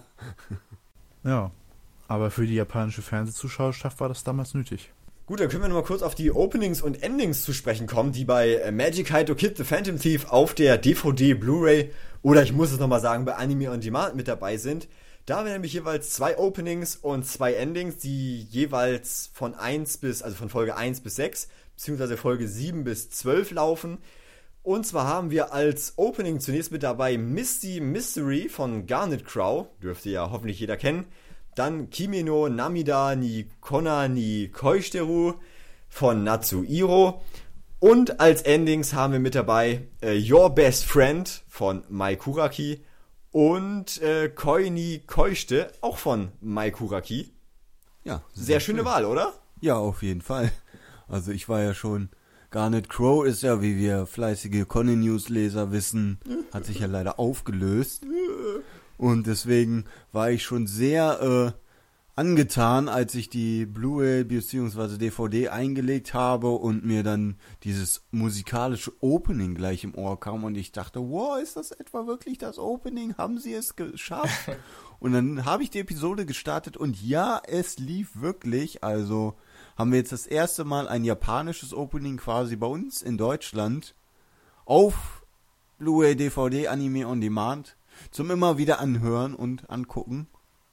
Ja, aber für die japanische Fernsehzuschauerschaft war das damals nötig. Gut, dann können wir nochmal kurz auf die Openings und Endings zu sprechen kommen, die bei Magic Kaito Kid The Phantom Thief auf der D V D, Blu-ray oder ich muss es nochmal sagen, bei Anime on Demand mit dabei sind. Da haben wir nämlich jeweils zwei Openings und zwei Endings, die jeweils von eins bis, also von Folge eins bis sechs, beziehungsweise Folge sieben bis zwölf laufen. Und zwar haben wir als Opening zunächst mit dabei Misty Mystery von Garnet Crow, dürfte ja hoffentlich jeder kennen. Dann Kimi no Namida ni Kona ni Koishiteru von Natsuhiro. Und als Endings haben wir mit dabei äh, Your Best Friend von Mai Kuraki und äh, Koi ni Koishite, auch von Mai Kuraki. Ja, Sehr schöne Wahl, oder? Ja, auf jeden Fall. Also ich war ja schon... Garnet Crow ist ja, wie wir fleißige Conan-News-Leser wissen, hat sich ja leider aufgelöst. Und deswegen war ich schon sehr äh, angetan, als ich die Blu-ray bzw. D V D eingelegt habe und mir dann dieses musikalische Opening gleich im Ohr kam und ich dachte, wow, ist das etwa wirklich das Opening? Haben sie es geschafft? Und dann habe ich die Episode gestartet und ja, es lief wirklich. Also haben wir jetzt das erste Mal ein japanisches Opening quasi bei uns in Deutschland auf Blu-ray, D V D, Anime on Demand zum immer wieder anhören und angucken.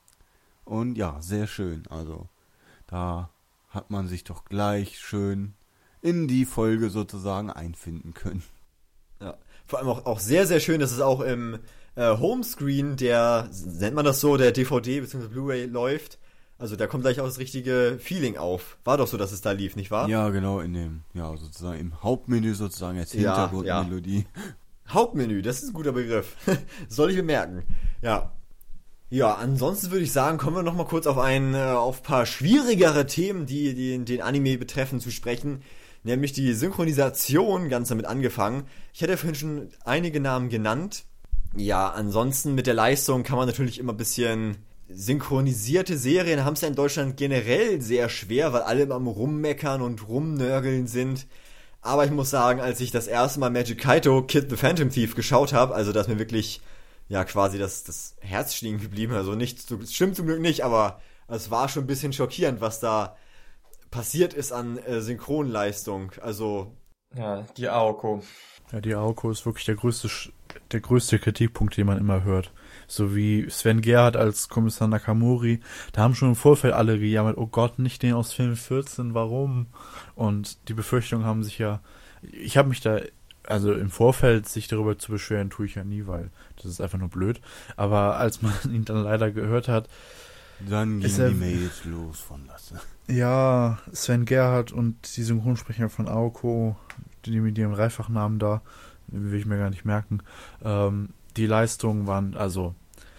Und ja, sehr schön. Also da hat man sich doch gleich schön in die Folge sozusagen einfinden können. Ja, vor allem auch, auch sehr, sehr schön, dass es auch im äh, Homescreen der, nennt man das so, der D V D bzw. Blu-ray läuft. Also da kommt gleich auch das richtige Feeling auf. War doch so, dass es da lief, nicht wahr? Ja, genau, in dem, ja, sozusagen im Hauptmenü sozusagen als Ja, Hintergrundmelodie. Hauptmenü, das ist ein guter Begriff. Soll ich bemerken. Ja. Ja, ansonsten würde ich sagen, kommen wir noch mal kurz auf ein, äh, auf ein paar schwierigere Themen, die, die den Anime betreffen, zu sprechen. Nämlich die Synchronisation, ganz damit angefangen. Ich hatte vorhin schon einige Namen genannt. Ja, ansonsten mit der Leistung kann man natürlich immer ein bisschen... Synchronisierte Serien haben es ja in Deutschland generell sehr schwer, weil alle immer am Rummeckern und Rumnörgeln sind. Aber ich muss sagen, als ich das erste Mal Magic Kaito Kid the Phantom Thief geschaut habe, also da ist mir wirklich ja quasi das, das Herz stehen geblieben. Also nicht, das stimmt zum Glück nicht, aber es war schon ein bisschen schockierend, was da passiert ist an äh, Synchronleistung. Also ja, die Aoko. Ja, die Aoko ist wirklich der größte, der größte Kritikpunkt, den man immer hört. So wie Sven Gerhardt als Kommissar Nakamori. Da haben schon im Vorfeld alle gejammert, oh Gott, nicht den aus Film vierzehn, warum? Und die Befürchtungen haben sich ja, ich habe mich da, also im Vorfeld sich darüber zu beschweren, tue ich ja nie, weil das ist einfach nur blöd. Aber als man ihn dann leider gehört hat, dann ging er, die Mails los von Lasse. Ja, Sven Gerhardt und die Synchronsprecher von Aoko, die mit ihrem Dreifachnamen da, will ich mir gar nicht merken, ähm, die Leistungen waren, also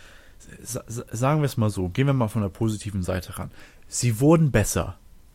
sa- sagen wir es mal so, gehen wir mal von der positiven Seite ran. Sie wurden besser.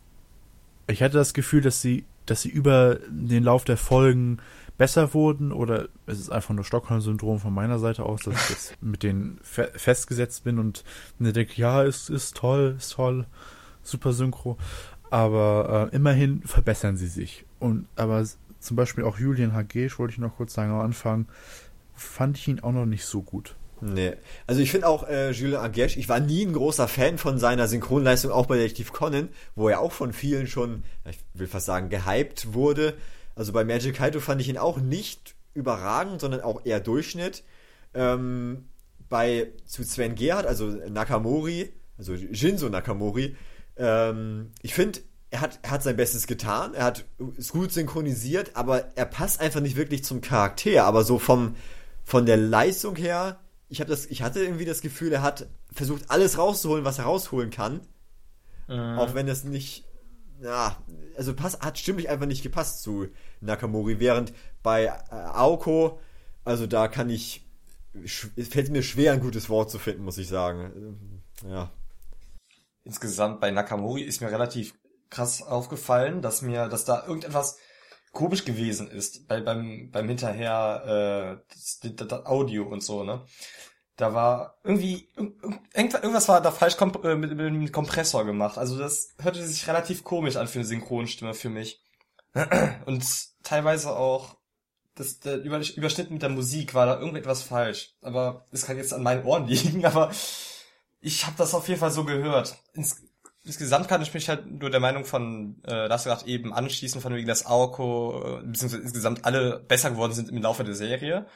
Ich hatte das Gefühl, dass sie, dass sie über den Lauf der Folgen besser wurden, oder es ist einfach nur Stockholm-Syndrom von meiner Seite aus, dass ich jetzt mit denen fe- festgesetzt bin und mir denke, ja, ist, ist toll, ist toll, super Synchro, aber äh, immerhin verbessern sie sich. Und aber zum Beispiel auch Julian Hagesch, wollte ich noch kurz sagen am Anfang, fand ich ihn auch noch nicht so gut. Nee. Also ich finde auch äh, Julian Hagesch, ich war nie ein großer Fan von seiner Synchronleistung, auch bei Detektiv Conan, wo er auch von vielen schon, ich will fast sagen, gehypt wurde. Also bei Magic Kaito fand ich ihn auch nicht überragend, sondern auch eher Durchschnitt. Ähm, bei zu Sven Gerhardt, also Nakamori, also Shinzo Nakamori, ähm, ich finde, er hat, er hat sein Bestes getan, er hat es gut synchronisiert, aber er passt einfach nicht wirklich zum Charakter. Aber so vom von der Leistung her, ich habe das, ich hatte irgendwie das Gefühl, er hat versucht, alles rauszuholen, was er rausholen kann. Mhm. Auch wenn es nicht, ja, also passt, hat stimmlich einfach nicht gepasst zu Nakamori. Während bei äh, Aoko, also da kann ich, es fällt mir schwer, ein gutes Wort zu finden, muss ich sagen. Ja. Insgesamt bei Nakamori ist mir relativ krass aufgefallen, dass mir, dass da irgendetwas komisch gewesen ist bei beim beim hinterher äh, das, das, das Audio und so, ne? Da war irgendwie irgendwas war da falsch komp- äh, mit, mit dem Kompressor gemacht. Also das hörte sich relativ komisch an für eine Synchronstimme für mich. Und teilweise auch das der Über, Überschnitt mit der Musik war da irgendetwas falsch. Aber es kann jetzt an meinen Ohren liegen, aber ich habe das auf jeden Fall so gehört. Ins, insgesamt kann ich mich halt nur der Meinung von, äh, das gesagt, eben anschließen, von wegen, dass Aoko, äh, beziehungsweise insgesamt alle besser geworden sind im Laufe der Serie.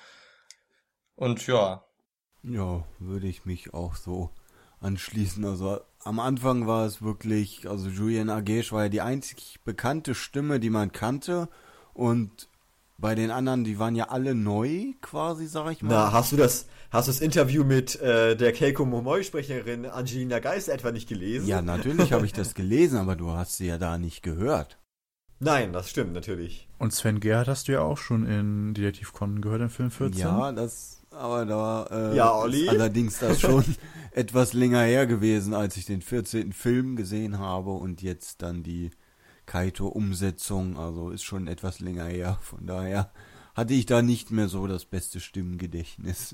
Und ja. Ja, würde ich mich auch so anschließen. Also am Anfang war es wirklich, also Julian Hagesch war ja die einzig bekannte Stimme, die man kannte. Und bei den anderen, die waren ja alle neu, quasi, sag ich mal. Na, hast du das, hast du das Interview mit äh, der Keiko Momoe-Sprecherin Angelina Geist etwa nicht gelesen? Ja, natürlich habe ich das gelesen, aber du hast sie ja da nicht gehört. Nein, das stimmt, natürlich. Und Sven Gerhardt hast du ja auch schon in Detektiv Conan gehört, im Film vierzehn? Ja, das, aber da äh, ja, Olli? ist allerdings das schon etwas länger her gewesen, als ich den vierzehnten Film gesehen habe und jetzt dann die Kaito-Umsetzung, also ist schon etwas länger her, von daher hatte ich da nicht mehr so das beste Stimmengedächtnis.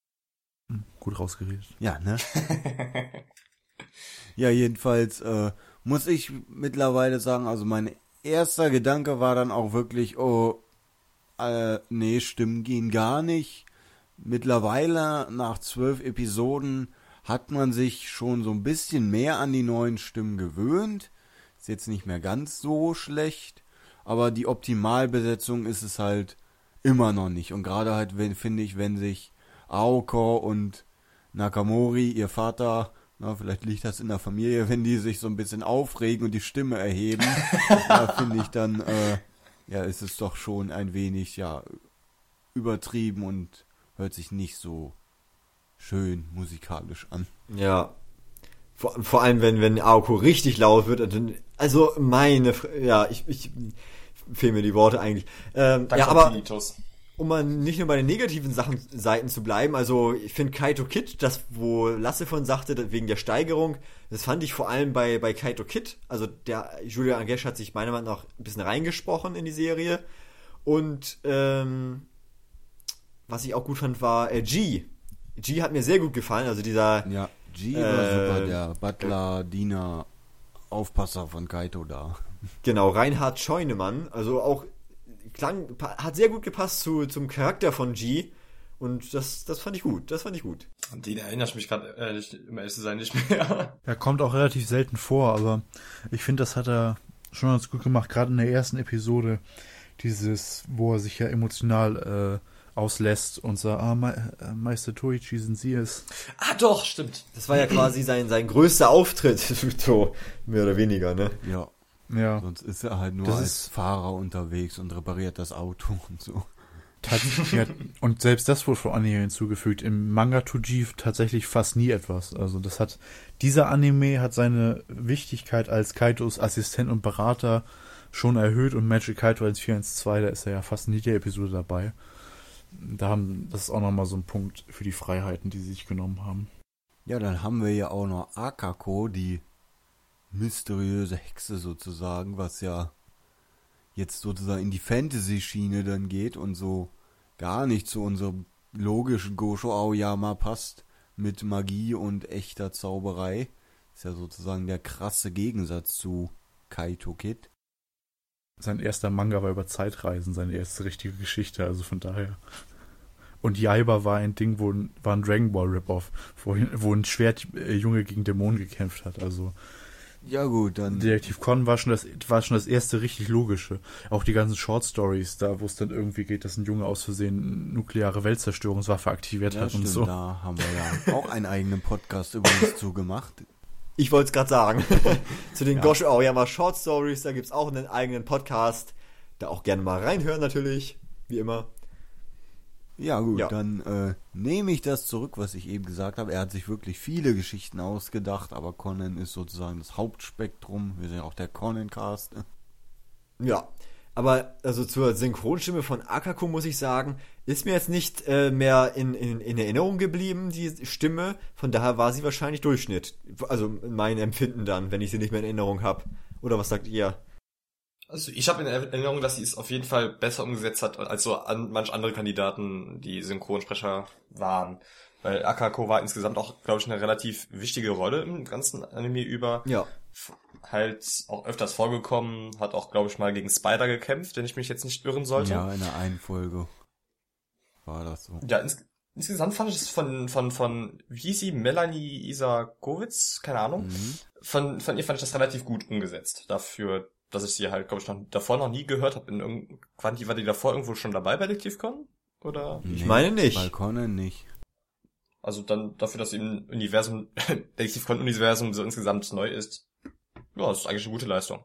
Gut rausgeredet. Ja, ne? Ja, jedenfalls äh, muss ich mittlerweile sagen, also mein erster Gedanke war dann auch wirklich, oh, äh, nee, Stimmen gehen gar nicht. Mittlerweile, nach zwölf Episoden, hat man sich schon so ein bisschen mehr an die neuen Stimmen gewöhnt. Ist jetzt nicht mehr ganz so schlecht, aber die Optimalbesetzung ist es halt immer noch nicht. Und gerade halt, wenn, finde ich, wenn sich Aoko und Nakamori, ihr Vater, na, vielleicht liegt das in der Familie, wenn die sich so ein bisschen aufregen und die Stimme erheben, da finde ich dann, äh, ja, ist es doch schon ein wenig, ja, übertrieben und hört sich nicht so schön musikalisch an. Ja. Vor, vor allem, wenn, wenn Aoko richtig laut wird, dann, also meine, ja, ich, ich fehlen mir die Worte eigentlich. Ähm, ja, aber Tinitus. Um mal nicht nur bei den negativen Sachen, Seiten zu bleiben, also ich finde Kaito Kid, das, wo Lasse von sagte, wegen der Steigerung, das fand ich vor allem bei, bei Kaito Kid, also der Julian Hagesch hat sich meiner Meinung nach ein bisschen reingesprochen in die Serie und ähm, was ich auch gut fand, war äh, G. G hat mir sehr gut gefallen, also dieser... Ja, G war äh, super, der Butler, Diener, Aufpasser von Kaito da. Genau, Reinhard Scheunemann, also auch klang, hat sehr gut gepasst zu, zum Charakter von G. Und das, das fand ich gut, das fand ich gut. An den erinnere ich mich gerade, ehrlich, um ehrlich zu sein, nicht mehr. Er kommt auch relativ selten vor, aber ich finde, das hat er schon ganz gut gemacht, gerade in der ersten Episode. Dieses, wo er sich ja emotional äh, auslässt und sagt, ah, Me- äh, Meister Toichi, sind Sie es? Ah, doch, stimmt. Das war ja quasi sein, sein größter Auftritt, so mehr oder weniger, ne? Ja, Ja, sonst ist er halt nur Das als ist- Fahrer unterwegs und repariert das Auto und so. tats- ja, und selbst das wurde von Anime hinzugefügt. Im Manga Tuji tatsächlich fast nie etwas. Also das hat, dieser Anime hat seine Wichtigkeit als Kaitos Assistent und Berater schon erhöht und Magic Kaito als vier eins zwei, da ist er ja fast in jeder Episode dabei. Da haben, das ist auch nochmal so ein Punkt für die Freiheiten, die sie sich genommen haben. Ja, dann haben wir ja auch noch Akako, die mysteriöse Hexe sozusagen, was ja jetzt sozusagen in die Fantasy-Schiene dann geht und so gar nicht zu unserem logischen Gosho Aoyama passt mit Magie und echter Zauberei. Ist ja sozusagen der krasse Gegensatz zu Kaito Kid. Sein erster Manga war über Zeitreisen, seine erste richtige Geschichte, also von daher. Und Jaiba war ein Ding, wo ein, war ein Dragon Ball Rip-Off, wo, wo ein Schwertjunge gegen Dämonen gekämpft hat, also Ja gut, dann Detektiv Conan war schon das war schon das erste richtig logische. Auch die ganzen Short Stories, da wo es dann irgendwie geht, dass ein Junge aus Versehen nukleare Weltzerstörungswaffe aktiviert ja, hat stimmt, und so. da haben wir ja auch einen eigenen Podcast übrigens zugemacht. Ich wollte es gerade sagen. Zu den Ja. Gosho Aoyama Short Stories, da gibt's auch einen eigenen Podcast. Da auch gerne mal reinhören natürlich, wie immer. Ja gut, Ja. dann äh, nehme ich das zurück, was ich eben gesagt habe. Er hat sich wirklich viele Geschichten ausgedacht, aber Conan ist sozusagen das Hauptspektrum. Wir sind ja auch der Conan-Cast. Ja, aber also zur Synchronstimme von Akako muss ich sagen, ist mir jetzt nicht äh, mehr in, in, in Erinnerung geblieben, die Stimme. Von daher war sie wahrscheinlich Durchschnitt. Also mein Empfinden dann, wenn ich sie nicht mehr in Erinnerung habe. Oder was sagt ihr? Also ich habe in Erinnerung, dass sie es auf jeden Fall besser umgesetzt hat als so an manch andere Kandidaten, die Synchronsprecher waren. Weil Akako war insgesamt auch, glaube ich, eine relativ wichtige Rolle im ganzen Anime über. Ja. F- Halt auch öfters vorgekommen, hat auch, glaube ich, mal gegen Spider gekämpft, wenn ich mich jetzt nicht irren sollte. Ja, in der einen Folge war das so. Ja, ins insgesamt fand ich es von, von, von, wie hieß sie, Melanie Isakowitz, keine Ahnung. Mhm. Von, von ihr fand ich das relativ gut umgesetzt. Dafür, dass ich sie halt, glaube ich, noch, davor noch nie gehört habe. In irgendeinem, war die, war die davor irgendwo schon dabei bei DetectiveCon? Oder? Ich meine nicht. Bei Conan nicht. Also dann dafür, dass sie im Universum, DetectiveCon-Universum so insgesamt neu ist. Ja, das ist eigentlich eine gute Leistung.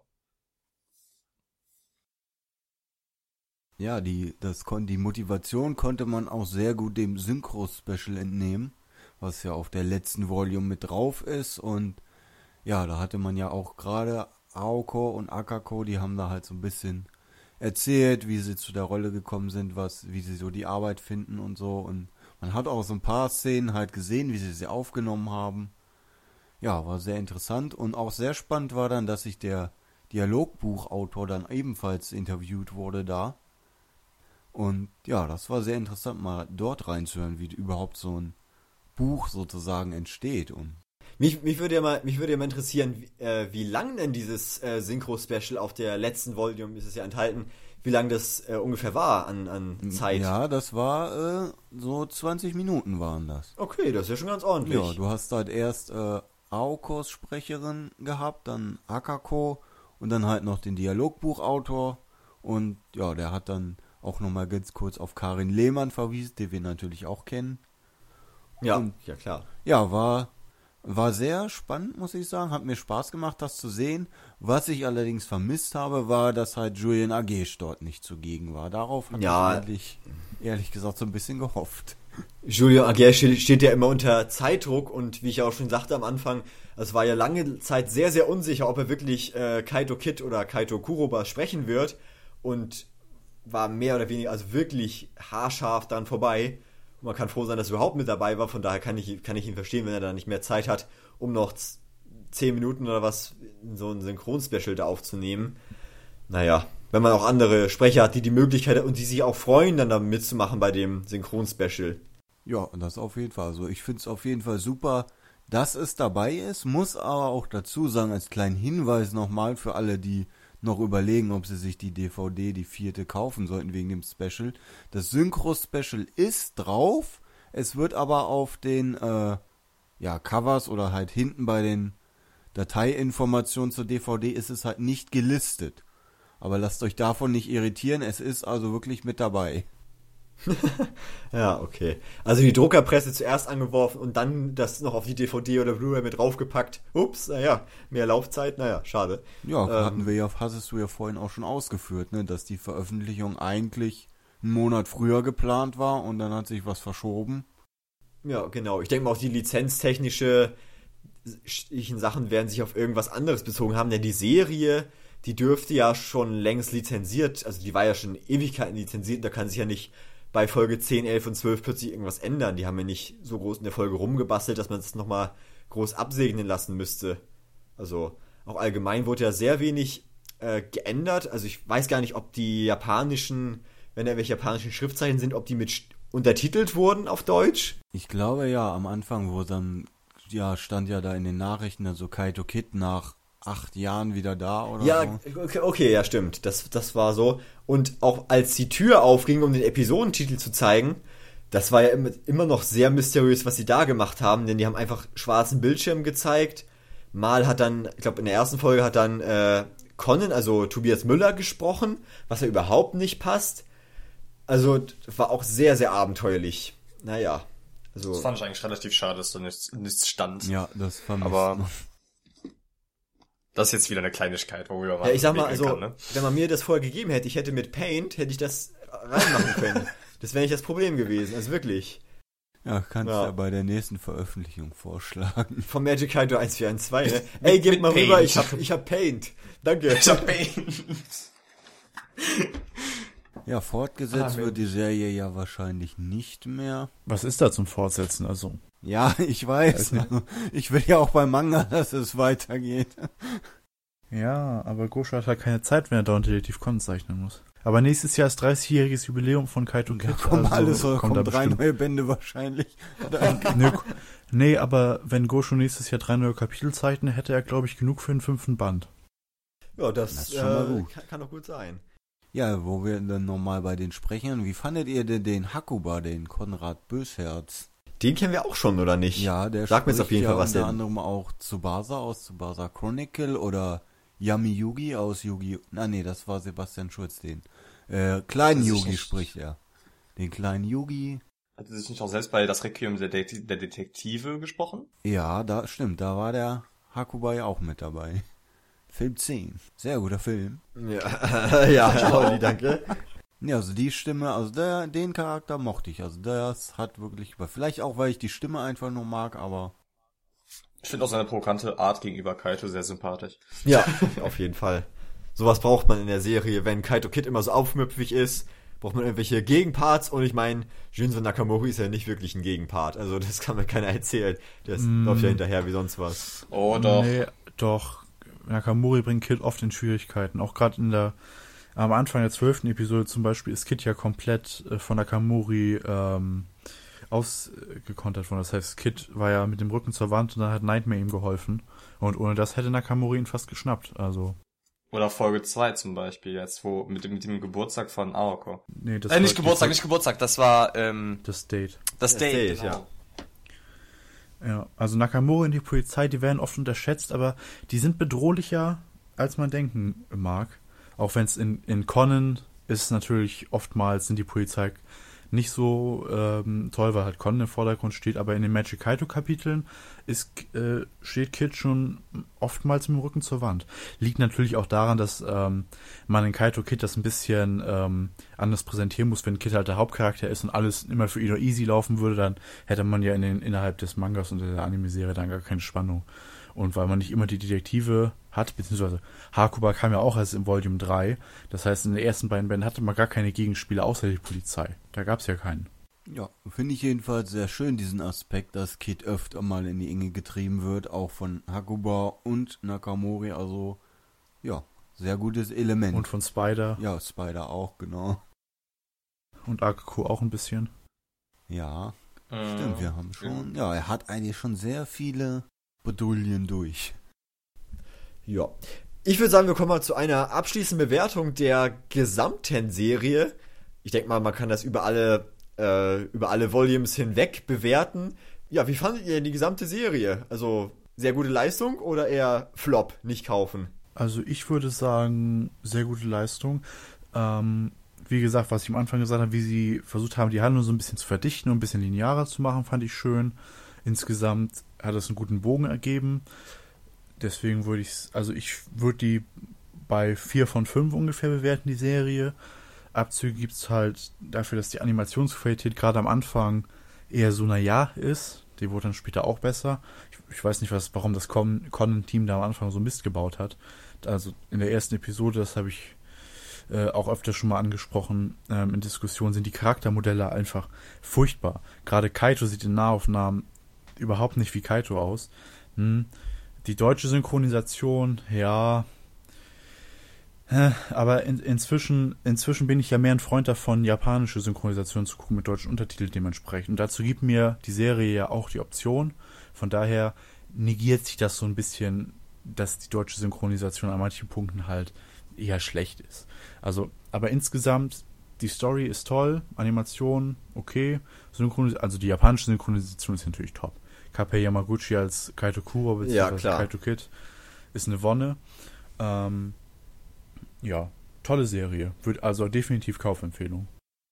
Ja, die, das kon die Motivation konnte man auch sehr gut dem Synchro-Special entnehmen, was ja auf der letzten Volume mit drauf ist. Und ja, da hatte man ja auch gerade Aoko und Akako, die haben da halt so ein bisschen erzählt, wie sie zu der Rolle gekommen sind, was, wie sie so die Arbeit finden und so. Und man hat auch so ein paar Szenen halt gesehen, wie sie sie aufgenommen haben. Ja, war sehr interessant und auch sehr spannend war dann, dass sich der Dialogbuchautor dann ebenfalls interviewt wurde da. Und ja, das war sehr interessant, mal dort reinzuhören, wie überhaupt so ein Buch sozusagen entsteht. Und Mich, mich würde ja mal, mich würde ja mal interessieren, wie, äh, wie lang denn dieses äh, Synchro-Special auf der letzten Volume ist es ja enthalten, wie lang das äh, ungefähr war an, an Zeit. ja, das war äh, so zwanzig Minuten waren das. Okay, das ist ja schon ganz ordentlich. Ja, du hast halt erst äh, Aokos Sprecherin gehabt, dann Akako und dann halt noch den Dialogbuchautor. Und ja, der hat dann auch nochmal ganz kurz auf Karin Lehmann verwiesen, die wir natürlich auch kennen. ja, und- ja klar. Ja, war, war sehr spannend, muss ich sagen. Hat mir Spaß gemacht, das zu sehen. Was ich allerdings vermisst habe, war, dass halt Julian Agesh dort nicht zugegen war. Darauf hatte Ja. ich ehrlich, ehrlich gesagt so ein bisschen gehofft. Julio Aguirre steht, steht ja immer unter Zeitdruck und wie ich auch schon sagte am Anfang, es war ja lange Zeit sehr, sehr unsicher, ob er wirklich äh, Kaito Kid oder Kaito Kuroba sprechen wird und war mehr oder weniger, also wirklich haarscharf dann vorbei. Und man kann froh sein, dass er überhaupt mit dabei war, von daher kann ich, kann ich ihn verstehen, wenn er da nicht mehr Zeit hat, um noch z- zehn Minuten oder was in so ein Synchronspecial da aufzunehmen. Naja, wenn man auch andere Sprecher hat, die die Möglichkeit und die sich auch freuen, dann da mitzumachen bei dem Synchronspecial. Ja, das auf jeden Fall. Also ich finde es auf jeden Fall super, dass es dabei ist, muss aber auch dazu sagen, als kleinen Hinweis nochmal für alle, die noch überlegen, ob sie sich die D V D, die vierte, kaufen sollten wegen dem Special. Das Synchro-Special ist drauf, es wird aber auf den äh, ja, Covers oder halt hinten bei den Dateiinformationen zur D V D ist es halt nicht gelistet. Aber lasst euch davon nicht irritieren, es ist also wirklich mit dabei. Ja, okay. Also die Druckerpresse zuerst angeworfen und dann das noch auf die D V D oder Blu-ray mit draufgepackt. Ups, naja, mehr Laufzeit, naja, schade. Ja, Ähm, hatten wir ja, hattest du ja vorhin auch schon ausgeführt, ne, dass die Veröffentlichung eigentlich einen Monat früher geplant war und dann hat sich was verschoben. Ja, genau. Ich denke mal, auch die lizenztechnische Sachen werden sich auf irgendwas anderes bezogen haben, denn die Serie, die dürfte ja schon längst lizenziert, also die war ja schon Ewigkeiten lizenziert, da kann sich ja nicht bei Folge zehn, elf und zwölf plötzlich irgendwas ändern. Die haben ja nicht so groß in der Folge rumgebastelt, dass man das nochmal groß absegnen lassen müsste. Also auch allgemein wurde ja sehr wenig äh, geändert. Also ich weiß gar nicht, ob die japanischen, wenn da welche japanischen Schriftzeichen sind, ob die mit untertitelt wurden auf Deutsch. Ich glaube ja, am Anfang, wo dann, ja, stand ja da in den Nachrichten, also Kaito Kid nach acht Jahren wieder da oder ja, so. okay, okay, ja, stimmt. Das, das war so. Und auch als die Tür aufging, um den Episodentitel zu zeigen, das war ja immer, immer noch sehr mysteriös, was sie da gemacht haben, denn die haben einfach schwarzen Bildschirm gezeigt. Mal hat dann, ich glaube in der ersten Folge hat dann äh, Conan, also Tobias Müller, gesprochen, was ja überhaupt nicht passt. Also war auch sehr, sehr abenteuerlich. Naja. Also, das fand ich eigentlich relativ schade, dass da nichts, nichts stand. Ja, das vermisst Aber man. Das ist jetzt wieder eine Kleinigkeit, worüber man ja, ich sag mal, also, kann, ne? wenn man mir das vorher gegeben hätte, ich hätte mit Paint, hätte ich das reinmachen können. Das wäre nicht das Problem gewesen, also wirklich. Ja, kannst Ja. ja bei der nächsten Veröffentlichung vorschlagen. Vom Magic Kaido eins vier eins zwei, ne? Ey, gebt mit mal Paint. rüber, ich hab, ich hab Paint. Danke. Ich hab Pain. Ja, fortgesetzt Ah, wird die Serie ja wahrscheinlich nicht mehr. Was ist da zum Fortsetzen? Also, Ja, ich weiß. Also, ich will ja auch beim Manga, dass es weitergeht. ja, aber Gosho hat halt keine Zeit, wenn er dauernd Detektiv Conan zeichnen muss. Aber nächstes Jahr ist dreißigjähriges Jubiläum von Kaito Kid. Da kommen also alles, kommt kommen da drei bestimmt- neue Bände wahrscheinlich. nee, nee, aber wenn Gosho nächstes Jahr drei neue Kapitel zeichnet, hätte er, glaube ich, genug für den fünften Band. Ja, das, Das ist schon mal äh, gut. kann, kann doch gut sein. Ja, wo wir dann nochmal bei den Sprechern. Wie fandet ihr denn den Hakuba, den Konrad Bösherz? Den kennen wir auch schon, oder nicht? Ja, der Sag mir jetzt auf spricht jeden ja Fall was unter denn. anderem auch Tsubasa aus Tsubasa Chronicle oder Yami Yugi aus Yugi. Na nee, das war Sebastian Schulz, den äh, kleinen Das ist Yugi nicht- spricht er. Den kleinen Yugi. Hat er sich nicht auch selbst bei Das Requiem der, Det- der Detektive gesprochen? Ja, da stimmt, da war der Hakuba ja auch mit dabei. Film zehn. Sehr guter Film. Ja, ja, Olli, danke. Ja, also die Stimme, also der, den Charakter mochte ich. Also das hat wirklich, vielleicht auch, weil ich die Stimme einfach nur mag, aber Ich finde auch seine provokante Art gegenüber Kaito sehr sympathisch. Ja, auf jeden Fall. Sowas braucht man in der Serie, wenn Kaito Kid immer so aufmüpfig ist, braucht man irgendwelche Gegenparts und ich meine, Junzo Nakamori ist ja nicht wirklich ein Gegenpart, also das kann mir keiner erzählen. Der ist- Mm. läuft ja hinterher wie sonst was. Oh, doch. Nee, doch. Nakamori bringt Kid oft in Schwierigkeiten. Auch gerade in der, am Anfang der zwölften Episode zum Beispiel ist Kid ja komplett äh, von Nakamori ähm, ausgekontert worden. Das heißt, Kid war ja mit dem Rücken zur Wand und dann hat Nightmare ihm geholfen. Und ohne das hätte Nakamori ihn fast geschnappt. Also, Oder Folge zwei zum Beispiel jetzt, wo mit dem, mit dem Geburtstag von Aoko. nee, das äh, nicht war- Geburtstag, nicht Geburtstag, das war ähm, das Date. das Das Date. Date, ja. Ja, also Nakamori und die Polizei, die werden oft unterschätzt, aber die sind bedrohlicher, als man denken mag. Auch wenn es in, in Conan ist, natürlich oftmals sind die Polizei nicht so ähm, toll, weil halt Conan im Vordergrund steht, aber in den Magic Kaito Kapiteln ist, äh, steht Kid schon oftmals mit dem Rücken zur Wand. Liegt natürlich auch daran, dass ähm, man in Kaito Kid das ein bisschen ähm, anders präsentieren muss. Wenn Kid halt der Hauptcharakter ist und alles immer für ihn nur easy laufen würde, dann hätte man ja in den, innerhalb des Mangas und der Anime-Serie dann gar keine Spannung. Und weil man nicht immer die Detektive hat, beziehungsweise Hakuba kam ja auch erst im Volume drei, das heißt, in den ersten beiden Bänden hatte man gar keine Gegenspieler außer die Polizei. Da gab es ja keinen. ja, finde ich jedenfalls sehr schön, diesen Aspekt, dass Kid öfter mal in die Enge getrieben wird, auch von Hakuba und Nakamori, also ja, sehr gutes Element. Und von Spider ja, Spider auch, genau. und Akako auch ein bisschen. Ja, Mhm. stimmt, wir haben schon, ja, er hat eigentlich schon sehr viele Bedouillen durch. Ja. Ich würde sagen, wir kommen mal zu einer abschließenden Bewertung der gesamten Serie. Ich denke mal, man kann das über alle, äh, über alle Volumes hinweg bewerten. Ja, wie fandet ihr die gesamte Serie? Also, sehr gute Leistung oder eher Flop, nicht kaufen? Also ich würde sagen, sehr gute Leistung. Ähm, wie gesagt, was ich am Anfang gesagt habe, wie sie versucht haben, die Handlung so ein bisschen zu verdichten und ein bisschen linearer zu machen, fand ich schön. Insgesamt hat es einen guten Bogen ergeben. Deswegen würde ich, also ich würde die bei vier von fünf ungefähr bewerten, die Serie. Abzüge gibt es halt dafür, dass die Animationsqualität gerade am Anfang eher so naja ist. Die wurde dann später auch besser. Ich, ich weiß nicht, was, warum das Conan-Team da am Anfang so Mist gebaut hat. Also in der ersten Episode, das habe ich äh, auch öfter schon mal angesprochen, ähm, in Diskussionen sind die Charaktermodelle einfach furchtbar. Gerade Kaito sieht in Nahaufnahmen überhaupt nicht wie Kaito aus. Hm. Die deutsche Synchronisation, ja, aber in, inzwischen, inzwischen bin ich ja mehr ein Freund davon, japanische Synchronisation zu gucken mit deutschen Untertiteln dementsprechend. Und dazu gibt mir die Serie ja auch die Option. Von daher negiert sich das so ein bisschen, dass die deutsche Synchronisation an manchen Punkten halt eher schlecht ist. Also, aber insgesamt, die Story ist toll, Animation, okay. Synchronis- also die japanische Synchronisation ist natürlich top. Kappei Yamaguchi als Kaito Kuro bzw. Ja, Kaito Kid ist eine Wonne. Ähm, ja, tolle Serie. Wird also definitiv Kaufempfehlung.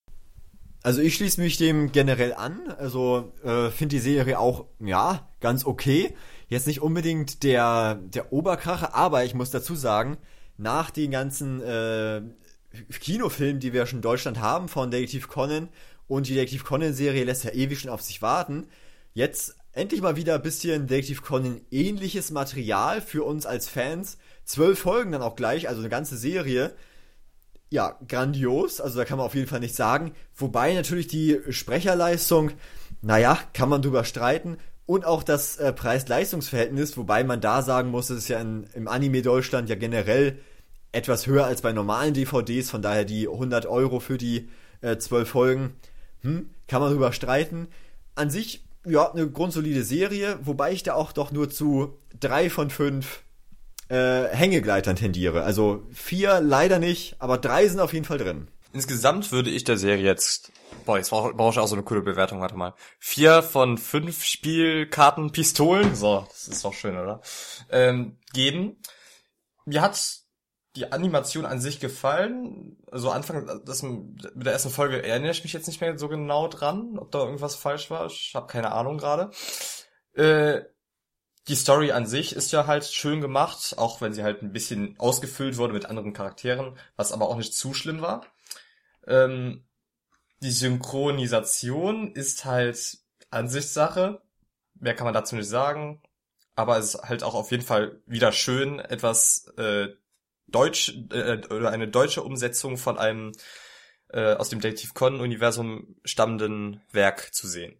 Also ich schließe mich dem generell an. Also äh, finde die Serie auch, ja, ganz okay. Jetzt nicht unbedingt der, der Oberkracher, aber ich muss dazu sagen, nach den ganzen äh, Kinofilmen, die wir schon in Deutschland haben von Detektiv Conan, und die Detektiv Conan-Serie lässt ja ewig schon auf sich warten, jetzt endlich mal wieder ein bisschen Detektiv Conan ähnliches Material für uns als Fans. Zwölf Folgen dann auch gleich, also eine ganze Serie. Ja, grandios, also da kann man auf jeden Fall nichts sagen. Wobei natürlich die Sprecherleistung, naja, kann man drüber streiten. Und auch das äh, Preis-Leistungs-Verhältnis, wobei man da sagen muss, es ist ja in, im Anime Deutschland ja generell etwas höher als bei normalen D V Ds. Von daher die hundert Euro für die äh, zwölf Folgen, hm, kann man drüber streiten. An sich, ja, eine grundsolide Serie, wobei ich da auch doch nur zu drei von fünf äh, Hängegleitern tendiere. Also vier leider nicht, aber drei sind auf jeden Fall drin. Insgesamt würde ich der Serie jetzt, boah, jetzt brauche brauch ich auch so eine coole Bewertung, warte mal. Vier von fünf Spielkartenpistolen, so, das ist doch schön, oder? Ähm, geben. Mir hat die Animation an sich gefallen. Also Anfang, das, mit der ersten Folge erinnere ich mich jetzt nicht mehr so genau dran, ob da irgendwas falsch war. Ich habe keine Ahnung gerade. Äh, die Story an sich ist ja halt schön gemacht, auch wenn sie halt ein bisschen ausgefüllt wurde mit anderen Charakteren, was aber auch nicht zu schlimm war. Ähm, die Synchronisation ist halt Ansichtssache. Mehr kann man dazu nicht sagen. Aber es ist halt auch auf jeden Fall wieder schön, etwas äh, Deutsch äh, oder eine deutsche Umsetzung von einem äh, aus dem Detektiv Conan-Universum stammenden Werk zu sehen.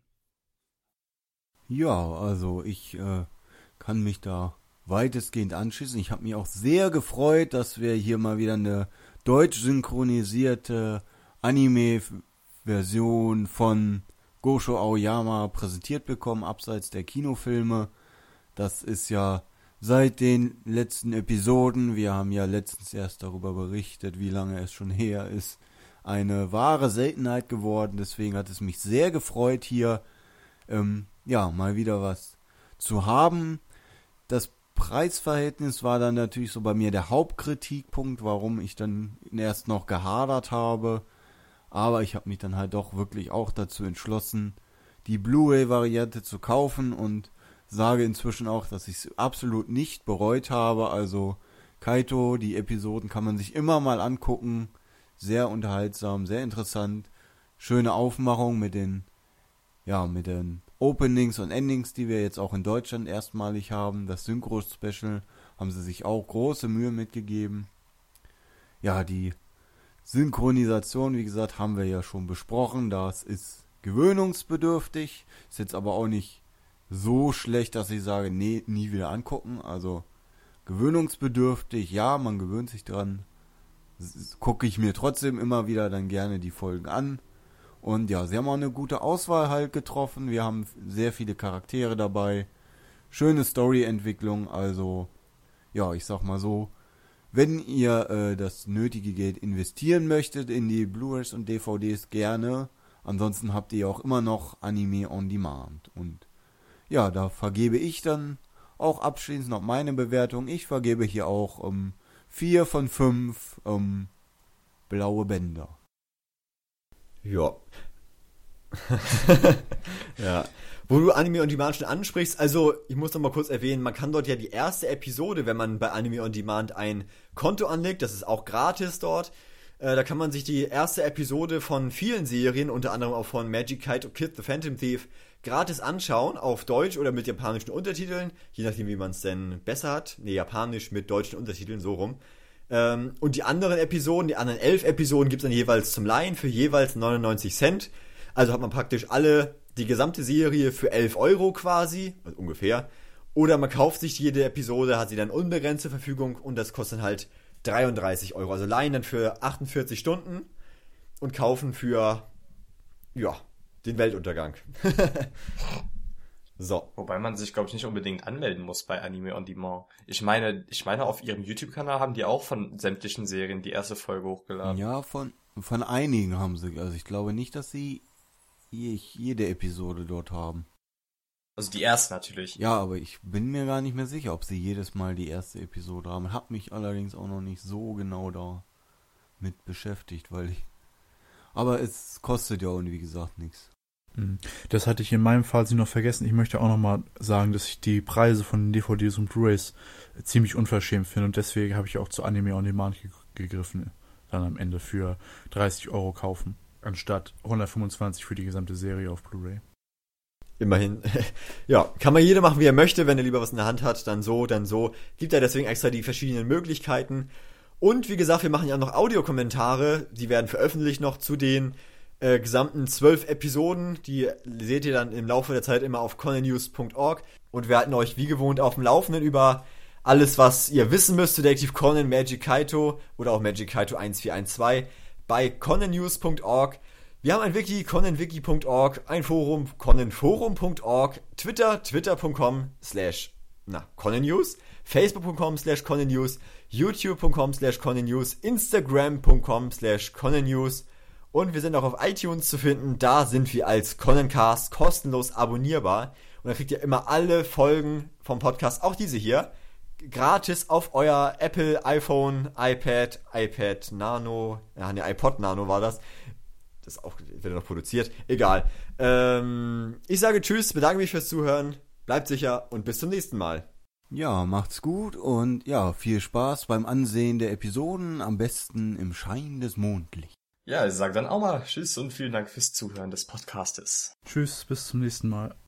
Ja, also ich äh, kann mich da weitestgehend anschließen. Ich habe mich auch sehr gefreut, dass wir hier mal wieder eine deutsch synchronisierte Anime-Version von Gosho Aoyama präsentiert bekommen, abseits der Kinofilme. Das ist ja seit den letzten Episoden, wir haben ja letztens erst darüber berichtet, wie lange es schon her ist, eine wahre Seltenheit geworden. Deswegen hat es mich sehr gefreut, hier ähm, ja mal wieder was zu haben. Das Preisverhältnis war dann natürlich so bei mir der Hauptkritikpunkt, warum ich dann erst noch gehadert habe. Aber ich habe mich dann halt doch wirklich auch dazu entschlossen, die Blu-ray-Variante zu kaufen und sage inzwischen auch, dass ich es absolut nicht bereut habe. Also Kaito, die Episoden kann man sich immer mal angucken. Sehr unterhaltsam, sehr interessant. Schöne Aufmachung mit den, ja, mit den Openings und Endings, die wir jetzt auch in Deutschland erstmalig haben. Das Synchro-Special haben sie sich auch große Mühe mitgegeben. Ja, die Synchronisation, wie gesagt, haben wir ja schon besprochen. Das ist gewöhnungsbedürftig. Ist jetzt aber auch nicht so schlecht, dass ich sage, nee, nie wieder angucken. Also gewöhnungsbedürftig, ja, man gewöhnt sich dran. Gucke ich mir trotzdem immer wieder dann gerne die Folgen an. Und ja, sie haben auch eine gute Auswahl halt getroffen. Wir haben sehr viele Charaktere dabei. Schöne Storyentwicklung, also ja, ich sag mal so, Wenn ihr äh, das nötige Geld investieren möchtet in die Blu-rays und D V Ds, gerne. Ansonsten habt ihr auch immer noch Anime on Demand. Und ja, da vergebe ich dann auch abschließend noch meine Bewertung. Ich vergebe hier auch ähm, vier von fünf ähm, blaue Bänder. Ja. Ja. Wo du Anime on Demand schon ansprichst, also ich muss noch mal kurz erwähnen, man kann dort ja die erste Episode, wenn man bei Anime on Demand ein Konto anlegt, das ist auch gratis dort, äh, da kann man sich die erste Episode von vielen Serien, unter anderem auch von Magic Kaito Kid, The Phantom Thief, gratis anschauen, auf Deutsch oder mit japanischen Untertiteln, je nachdem wie man es denn besser hat, ne, japanisch mit deutschen Untertiteln, so rum. Ähm, und die anderen Episoden, die anderen elf Episoden gibt es dann jeweils zum Leihen für jeweils neunundneunzig Cent, also hat man praktisch alle die gesamte Serie für elf Euro quasi, also ungefähr. Oder man kauft sich jede Episode, hat sie dann unbegrenzt zur Verfügung und das kostet dann halt dreiunddreißig Euro. Also leihen dann für achtundvierzig Stunden und kaufen für, ja, den Weltuntergang. So. Wobei man sich, glaube ich, nicht unbedingt anmelden muss bei Anime on Demand. Ich meine, ich meine, auf ihrem YouTube-Kanal haben die auch von sämtlichen Serien die erste Folge hochgeladen. Ja, von, von einigen haben sie. Also ich glaube nicht, dass sie jede Episode dort haben. Also die erste natürlich. Ja, aber ich bin mir gar nicht mehr sicher, ob sie jedes Mal die erste Episode haben. Hab mich allerdings auch noch nicht so genau da mit beschäftigt, weil ich... Aber es kostet ja auch, wie gesagt, nichts. Das hatte ich in meinem Fall noch vergessen. Ich möchte auch nochmal sagen, dass ich die Preise von D V Ds und Blu-rays ziemlich unverschämt finde und deswegen habe ich auch zu Anime on Demand gegriffen. Dann am Ende für dreißig Euro kaufen. Anstatt hundertfünfundzwanzig für die gesamte Serie auf Blu-ray. Immerhin. Ja, kann man jeder machen, wie er möchte. Wenn er lieber was in der Hand hat, dann so, dann so. Gibt er deswegen extra die verschiedenen Möglichkeiten. Und wie gesagt, wir machen ja noch Audiokommentare. Die werden veröffentlicht noch zu den äh, gesamten zwölf Episoden. Die seht ihr dann im Laufe der Zeit immer auf conannews punkt org. Und wir halten euch wie gewohnt auf dem Laufenden über alles, was ihr wissen müsst zu Detektiv Conan, Magic Kaito oder auch Magic Kaito eins vier eins zwei. Bei conannews punkt org. Wir haben ein Wiki, conanwiki punkt org, ein Forum, conanforum punkt org, Twitter, twitter punkt com slash, na, conannews, facebook punkt com slash conannews, youtube punkt com slash conannews, instagram punkt com slash conannews und wir sind auch auf iTunes zu finden. Da sind wir als Conancast kostenlos abonnierbar und da kriegt ihr immer alle Folgen vom Podcast, auch diese hier, gratis auf euer Apple, iPhone, iPad, iPad Nano, ja, ne, iPod Nano war das. Das auch, wird noch produziert. Egal. Ähm, ich sage Tschüss, bedanke mich fürs Zuhören, bleibt sicher und bis zum nächsten Mal. Ja, macht's gut und ja, viel Spaß beim Ansehen der Episoden, am besten im Schein des Mondlichts. Ja, ich sage dann auch mal Tschüss und vielen Dank fürs Zuhören des Podcastes. Tschüss, bis zum nächsten Mal.